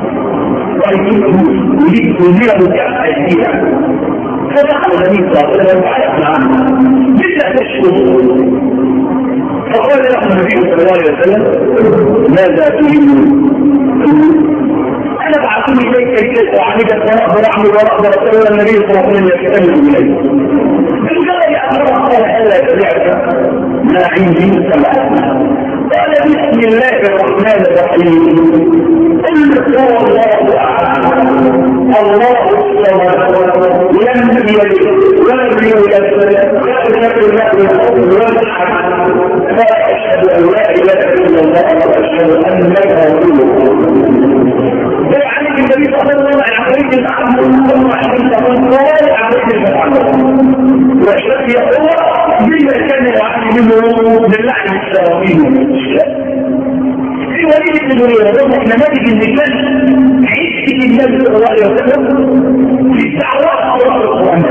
ويجب تنزيل مكافأة جديدة فدخل النبي صلى الله عليه وسلم وعيق عنه بدأ تشكر فقال له النبي صلى الله عليه وسلم ماذا تريدون؟ أنا بعثني إليك إليك وعمدك ونأخذ أحمد ونأخذ رسول النبي صلى الله عليه وسلم يتكلم إليك فقال يا أخبر قال ألا تبعك ما عندي سمعنا قال بسم الله الرحمن الرحيم قل هو الله احد الله الصمد لم يلد ولم يولد ولم يكن له كفوا احد فاشهد ان لا اله الا الله واشهد انك رسول الله. عليك النبي صلى الله عليه وسلم عن طريق الاحمد وعليك عن المحمد واشهد يا الله بما كان يعلمه باللعن الشياطين. في وليد بن المغيرة احنا نجد ان كان عيش النبي صلى الله عليه وسلم في الدعوات قراءة القرآن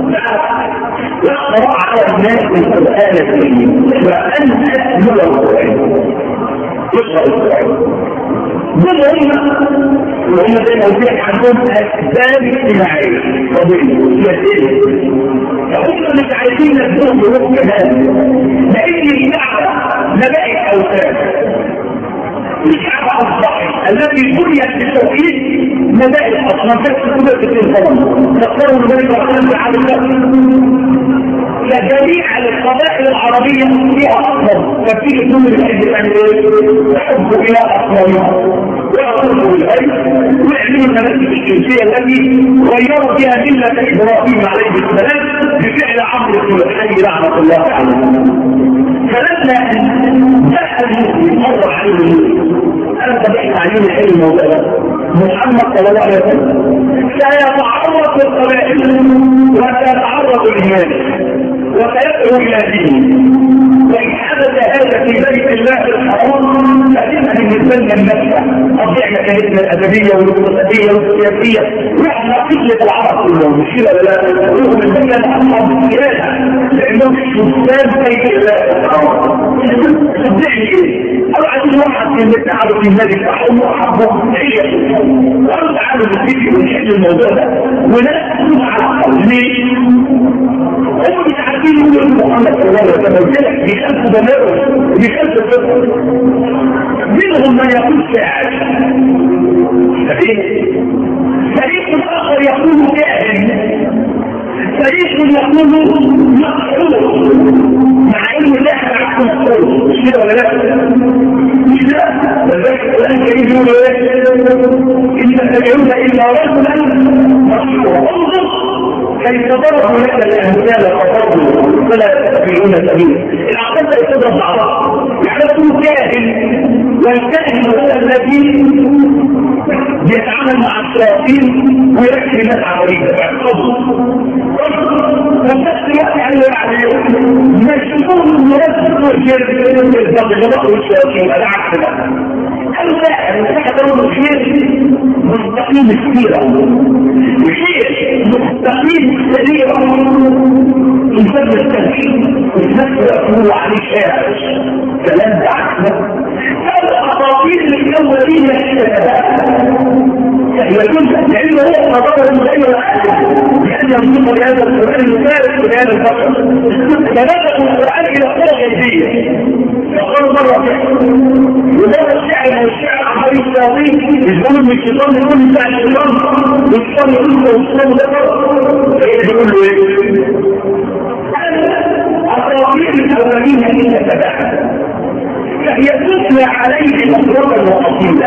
يقرأ على الناس القرآن الكريم وأن أكمل القرآن يقرأ القرآن دول هم وهم زي ما قلت لك عندهم أسباب اجتماعية طبيعية سياسية فهم مش عايزين نفسهم بروح كمان لأن الشعب نبائك أوساد الشعب الصحي الذي بنيت بالتوحيد مبادئ اصلا بس كل كتير طبعا تقرروا الملك الرحمن على جميع القبائل العربيه فيها اصلا ففي كل الحج يعني يحب الى اصلها ويقولوا بالهي ويعملوا المناسك الجنسيه التي غيروا فيها مله ابراهيم عليه السلام بفعل عمرو بن الحي لعنه الله عليه. فلما جاء المسلم مر عليه انا تبعت عليه الحلم الموضوع ده محمد صلى الله عليه وسلم سيتعرض القبائل وسيتعرض الناس وسيدعو الى دينه وان حدث هذا في بيت الله الحرام فإنها بالنسبه لنا النفع قضيه مكانتنا الادبيه والاقتصاديه والسياسيه واحنا قله العرب كلهم مش كده ولا كلهم الدنيا اصحاب السياسه لانهم شتان بيت الله الحرام صدقني ايه او عايزين واحد من التعارض في النبي بتاعهم وحبهم عيشه قالوا تعالوا نتفق ونحل الموضوع ده ونركز على ليه؟ هم مش عارفين يقولوا محمد صلى الله عليه وسلم بيخلفوا دمائهم بيخلفوا فطر منهم من يقول شاعر فريق اخر يقول كاهن فريق يقول مقصود مع انه لا يعرف مقصود مش كده ولا لا؟ مش ده لذلك القرآن الكريم يقول ايه؟ إن تدعون إلا رجلا مشهورا. انظر كيف ضربوا لك الأمثال فضربوا فلا تستطيعون سبيلا. العقل تضرب بعضها يحدثوا كاهن، والكاهن هو الذي يتعامل مع الشياطين ويركب الناس عملية وفي الوقت يعني مشهور مرسل الضغط والشياطين على عكس ده. أما المساحة الخير مستقيم السيرة، الخير مستقيم السيرة إنسان مستقيم وفي هو عليه شارع كلام ده عكسه. الأساطير الأولين يكون العلم هو نظر المغير لأن ينطق بهذا القرآن المبارك بهذا البشر. فنزل القرآن إلى قرى غيبية يقول مرة وده الشعر والشعر عمال الشياطين يقول من الشيطان يقول بتاع الشيطان والشيطان يقول له والشيطان ده يقول له ايه؟ الأساطير الأولين إلا تبعها فهي تتلى عليه مطلقا وأصيلا.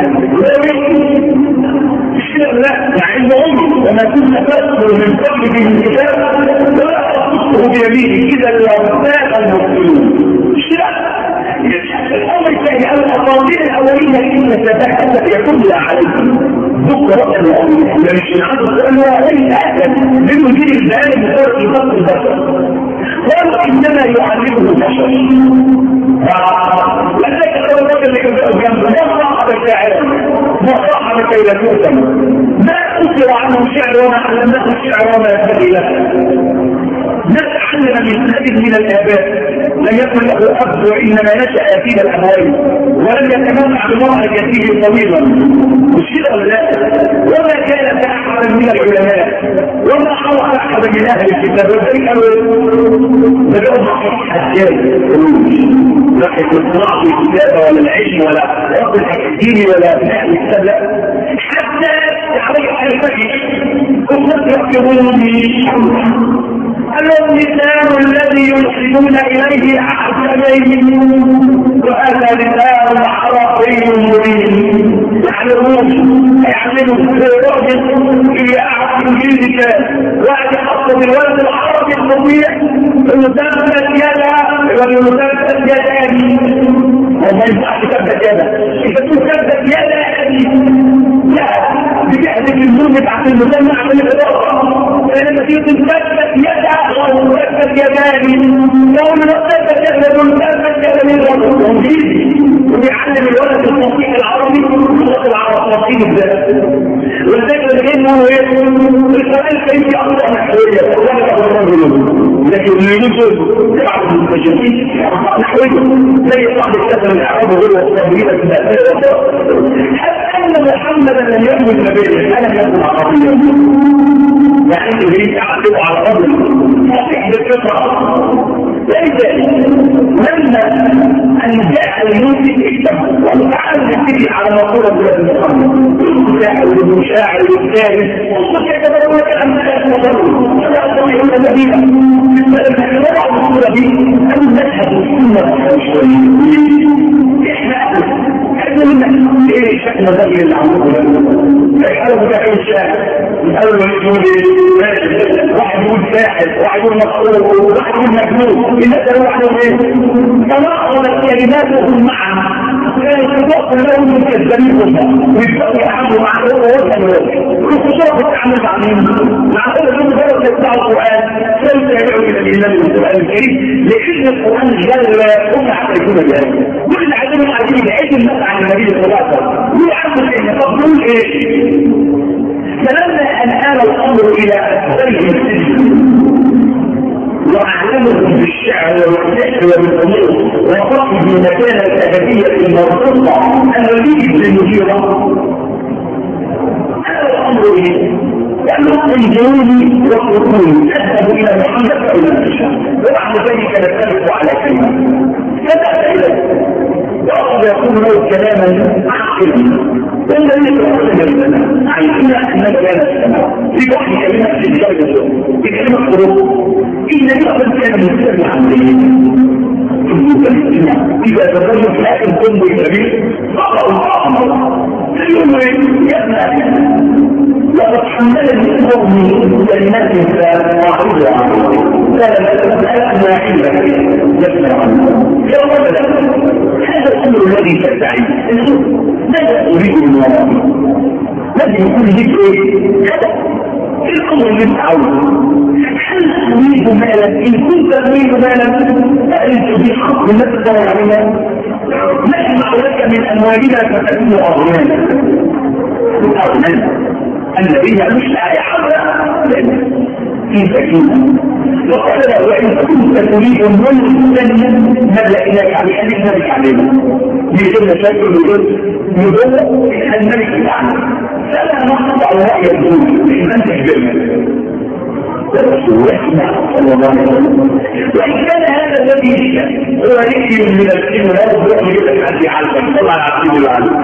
الشيء لا يعني أمي وما كنت تأخذ من قبل به الكتاب ولا تأخذه بيمينه إذا لارتاق المسلمون. الشيء الأمر الثاني الأساطير الأولين إن تتحدث يتلى عليه ذكرى الأمر يعني الشيء عنده سؤال عليه أهلا لمدير البيان بفرق خط البشر قالوا إنما يعلمه البشر. لذلك الرجل اللي كان جنبه ما صاحب الشاعر ما صاحب كي لا تؤتم ما أثر عنه شعر وما علمناه الشعر وما ينبغي له. ما تعلم من أحد من الآباء لم يكن له أب وإنما نشأ فينا الأبوين ولم يتمتع بمرأة كثير طويلا والشيء ولا لا. وما كان أحد من العلماء وما حرق أحد من أهل الكتاب وذلك بدأوا حجاج لكن الصراع في الكتابة ولا العلم ولا رب الحكيم ولا أهل الكتاب لا حتى تعرف الفكر كفر يحكموني النساء الذي يلحدون إليه أحسنين وهذا لسان عربي مبين يعلمون يعملوا في الرجل اللي أعرف إنجليزي واحد يحط بالولد العربي المبيع المثبت يدا والمثبت يداني وما ينفعش تثبت يدا إذا تثبت يداني لا بتحدث النور بتاعت المسمى عمل الإدارة لما تيجي تثبت يدا ومثبت يداني لو المثبت يدا والمثبت يداني الإنجليزي وبيعلم الولد التصحيح العربي اللغة العربية تصحيح الذات والذكر العلم هو ايه؟ القرآن الكريم في أخطاء نحوية ولا أخطاء نحوية لكن اللي ينزل يعرف المتجسين أخطاء نحوية زي صاحب الكتاب الإعراب وغيره والصابرين حتى أن محمدا لم يكن نبيا ألم يكن عربيا يعني أنت جريت تعطيه على رجل صحيح بالفطرة لذلك لما أن جاء الموسيقى اجتمع وتعالى نبتدي على مقولة بلاد محمد المشاعر والمشاعر والثالث والصحيح تبقى لك الأمثال وضروا ولا أستطيعون مدينة فلما نضع المقولة دي أن نشهد السنة الشريف إحنا احنا منا ايه شكل ذلك اللي عمله يحاول مدافع الشاعر يحاول يقول ايه واحد يقول ساحر واحد يقول مقصود واحد يقول مجنون الناس قالوا عنهم ايه تناقضت كلماتهم معا كانوا يتوقف لهم من كذابين ويبدأوا يتعاملوا مع الخصوصات التعامل مع مين؟ مع كل الناس بدأوا يتبعوا القرآن كانوا يتابعوا إلى الإيمان بالقرآن الكريم لأن القرآن جل هم يعترفون بذلك كل عدم عديد العلم الناس عن النبي صلى الله عليه وسلم ويعرفوا إن تقول إيه؟ فلما أن آل الأمر إلى أكثرهم السجن وأعلمهم بالشعر والسحر وبالأمور وفقه المكانة الأدبية المرتبطة الذي بالمجيرة هذا الأمر إيه؟ لأنه انجوني وقلوني أذهب إلى محمد فإلى الشعر وبعد ذلك نتفق على كلمة فتأتى إليه وأخذ يقول له كلاما عقلا والذي يقول لنا عايزنا أن نجعل السماء في وحي كلمة في الجاية في كلمة خروج إن يقول كان مستمع عن إذا تبين في الآخر كله النبي فأقرأ الأمر يقول له يا ابن أخي لقد حملني قومي كلمات واحدة قال أنا عندك يسمع عنه يا رب هذا الأمر الذي تدعي ماذا تريد من ورائي؟ لازم يكون لك ايه الامر اللي انت عاوزه. هل تريد مالا؟ ان كنت تريد مالا فانت في حق الناس تدور علينا نجمع لك من اموالنا فتكون اغنانا اغنانا الذين مش يعرف في سكينه. وقال له وان كنت تريد ملكا ماذا اليك عليه ان نملك علينا بيجينا شكل يقول الملك بتاعنا فلا نقطع رأي الدول من أنت الجنة ورسولتنا صلى الله عليه وسلم. وإن كان هذا الذي بك هو نحي من السن لا يبقى لك حد يعلم طلع عبد العالم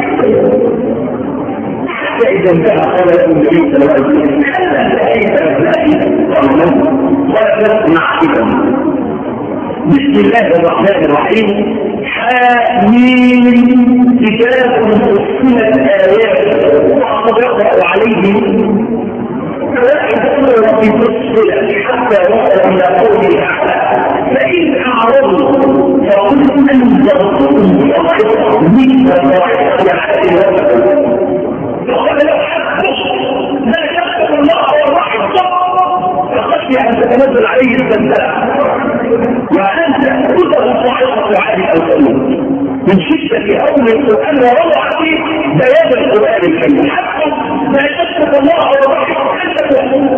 حتى إذا انتهى قال له النبي صلى الله عليه وسلم هل انتهيت أبنائي ولا تسمع إذا بسم الله الرحمن الرحيم حامين كتاب فصلت آيات وعقد يقرأ عليهم فلا يكون في فصلت حتى وصل إلى قوله تعالى فإن أعرضوا فقل أنزلتكم بأخر من الرحمة يحتاج فقال له لا يخطر الله والرحمة فخشي أن تتنزل عليه السلام وأنت تدر صاحبة عالي القلوب من شدة أول القرآن ووضع فيه بيان القرآن الكريم حتى لا يشكك الله ورحمه أنت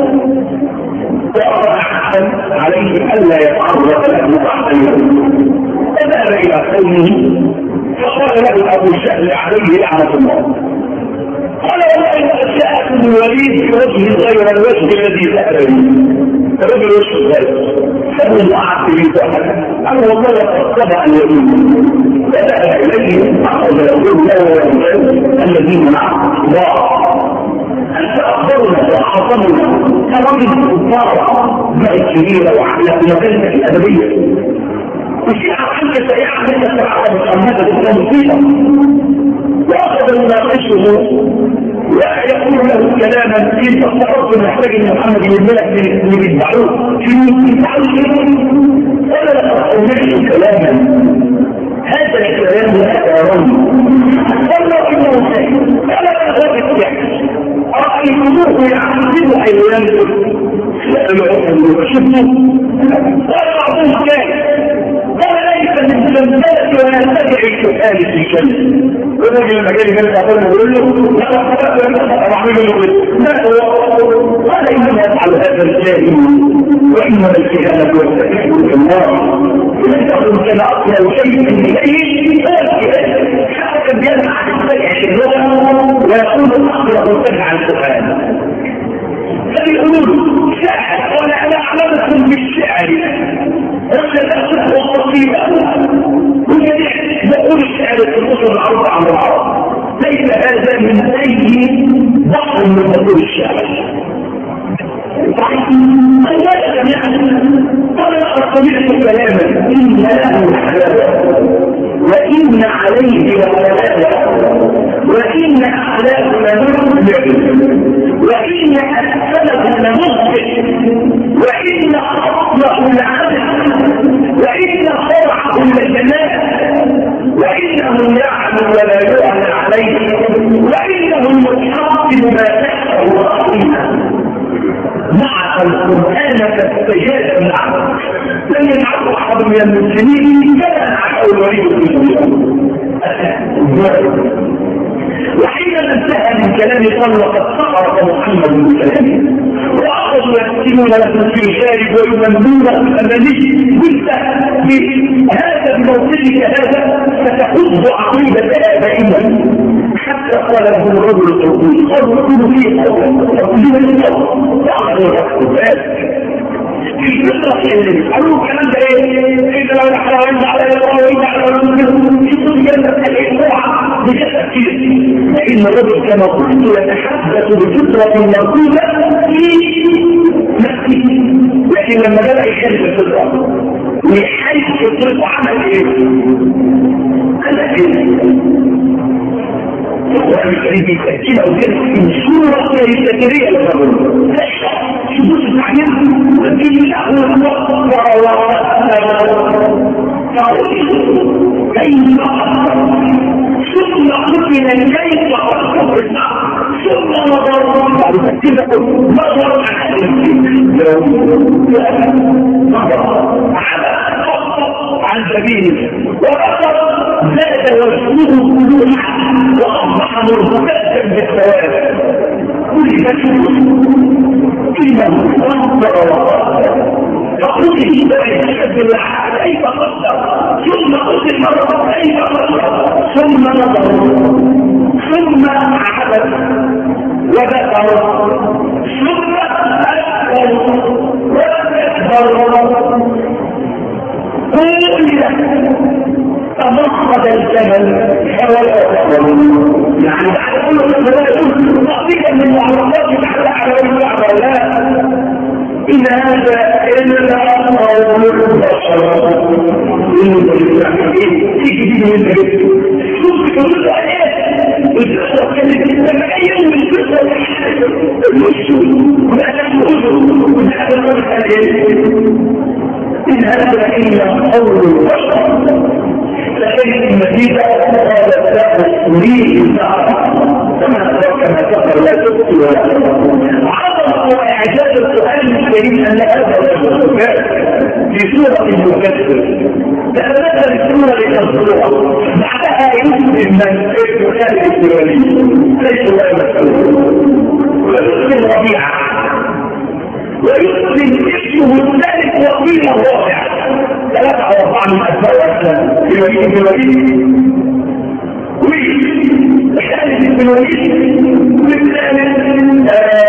وأرى أحسن عليه ألا يتعرض له بعد اليوم فذهب إلى قومه فقال له أبو الشهل عليه لعنة الله قال والله لقد جاءكم الوليد بوجه غير الوجه الذي ذهب به الرجل وجه غير فهو معك في ذلك أنا والله لقد طبع الوليد فذهب إليه أخذ يقول له الذين معه الله أنت أخبرنا وحصلنا كرجل كفار بقت كبيرة وعقلة ومكانتك الأدبية وشيء عنك سيعمل لك على محمد الإسلام فيها وأخذ يناقشه ويقول له كلاما إن تصرفت محتاج ان محمد يملك اللي بيدعوه في يدعوه ولا لا أسمعه كلاما هذا الكلام أكرم والله إنه سيء ولا تغرق يعني رأيتموه يعذب حيوانكم شفتوا ولا بعضهم كان قال ليس من زنزلة ولا تدعي سؤال في الجنة الرجل المجال يملك عطانا ويقول له لا أخبرت أنا أعمل له لا هو قال إنما يفعل هذا الجاهل وإنما الكهانة والتكليف والإمار إذا تقول كان أقوى شيء إليه هو الكهانة حتى كان بيدعى عن السجع في اللغة ويقول أقوى تجع القرآن فبيقولوا شاعر ولا أنا أعلمكم بالشعر رجل أخذ القصيدة يقول الشعر في الأصول العرض عن العرب ليس هذا من أي بحر من مقول الشعر صحيح ماذا جميعا قال لقد سمعت كلاما إن له حلاوة وإن عليه لحلاوة وإن أخلاقنا نخلع وإن أسفله لمخطئ وإن أصله لعدل وإن فرحه لجمال وإنه يعلم ولا يعلى عليه وإنه المتحقق ما تحته رأيه مع القرآن فاستجاب العبد لم ينعه أحد من المسلمين كما نعه الوليد في الدنيا وحين انتهى من كلام قال وقد سقط محمد من كلامه واخذوا يقتلون له في الخارج ويمنون الامني قلت هذا بموقفك هذا ستحض عقيده ابائنا حتى قال له الرجل التوحيد قالوا نقول فيه لمن يقول يعطوا الرحمن في الفطرة اللي قالوا الكلام ده ايه؟ إذا لو نحن على الله وإذا على الله يقول جنة الإخوة بجسد كده لأن الرجل كما قلت يتحدث بفطرة مركوبة في نفسه لكن لما بدأ يخالف الفطرة ويحيث الفطرة عمل ايه؟ قال ايه؟ القرآن الكريم يسجلها وكده من سورة الذكرية للرجل شوفوا التعليم والدين له الوقت كيف ثم قتل كيف قتل ثم نظر نظر عن سبيله ورفض زاد وجهه كلوحا واصبح مرتدا بالثواب كل تشوف انه قدر وقدر فقتل بين الله كيف قدر ثم قتل مره كيف قدر ثم نظر ثم عبد وذكر ثم اكبر واكبر كل تمخض الجبل حوالي يعني بعد كل الصلاة تقضيك من المعرضات تحت على الكعبة لا إن هذا إلا أمر البشر تيجي دي من البيت شوف كل الآيات والقصة كانت السمعية والقصة المسجد ولا تنهزه ولا تنهزه إن هذا إلا قول البشر لكن المدينة قالت لا أريد النار كما كما تقر لا تبقي ولا تبقي عظم وإعجاز القرآن الكريم أن هذا الكتاب في سورة المكسر تأمل السورة لتصدرها بعدها يسلم من في الكتاب الإسرائيلي ليس لا مسؤول ويسلم ربيعة ويسلم اسمه الثالث وقيل الرابع ثلاثة أو أربعة من أسماء الأسلام في الوليد في الوليد والثالث في الوليد والثالث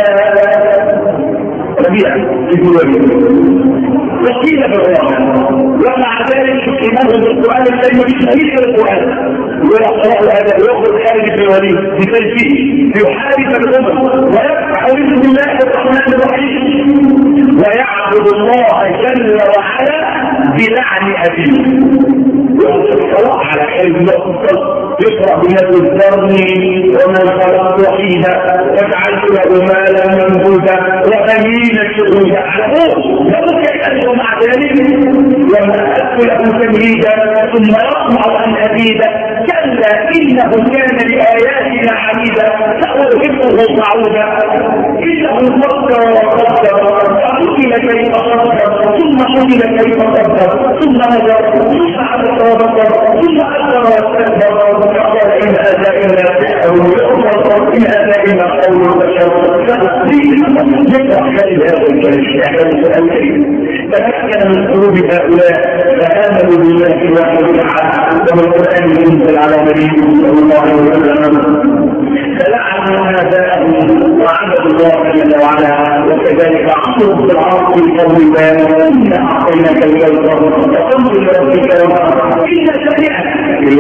ربيع في الوليد وقيل في الرابع ومع ذلك إيمانهم بالقرآن الكريم يشترك القرآن ويقرأ هذا ويخرج خارج في الوليد بتلفيه ليحارب الأمم ويفتح بسم الله الرحمن الرحيم ويعبد الله جل وعلا بلعن أبيه والصلاة على حلم يقرأ بيد الذرني ومن خلقت وحيدا وجعلت له مالا ممدودا وبنين شهودا على طول له كيف مع ذلك ومهدت له تمهيدا ثم يطمع ان ازيد كلا انه كان لاياتنا عنيدا سأرهقه صعودا انه فكر وقدر فقتل كيف قدر ثم قتل كيف قدر ثم نظر ثم عبد وبصر ثم اكبر واستكبر فقال ان هذا الا سحر يؤمر ان هذا الا قول البشر فتصديق يقرا خالد هذا الكريم تمكن من قلوب هؤلاء فآمنوا بالله الواحد الأحد وبالقرآن ينزل على نبيه صلى الله عليه وسلم فلعنوا آباءهم وعبدوا الله جل وعلا وكذلك عصوا بالعرض القول الله إن أعطيناك الكوثر فقل لربك وما إن سمعت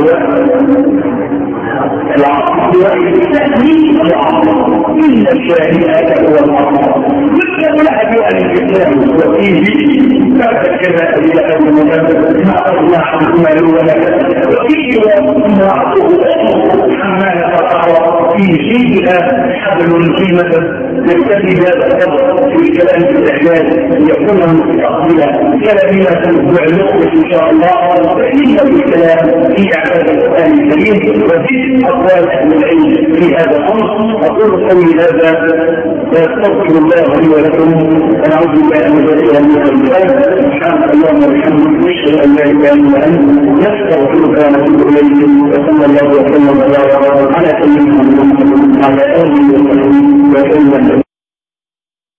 العصر والتأمين العصر إن الشاهدات هو العصر مثل لها بأن الإسلام وفيه فكما أبي أبو مكتب ما أرضى عن مال ولا وفيه وما أعطوه حمالة الأعراض في جيدها حبل قيمة نكتفي بهذا القدر في كلام الإعجاز يكون مستقبلا كلمة الأسبوع المقبل إن شاء الله فإن الكلام في إعجاز القرآن الكريم وفي أقوال أهل العلم في هذا الأمر أقول قولي هذا وأستغفر الله لي ولكم ونعوذ بالله من شرور أنفسنا سبحانك اللهم وبحمدك نشهد أن لا إله إلا أنت نستغفرك ونتوب إليك وصلى الله وسلم على سيدنا محمد وعلى آله وصحبه وسلم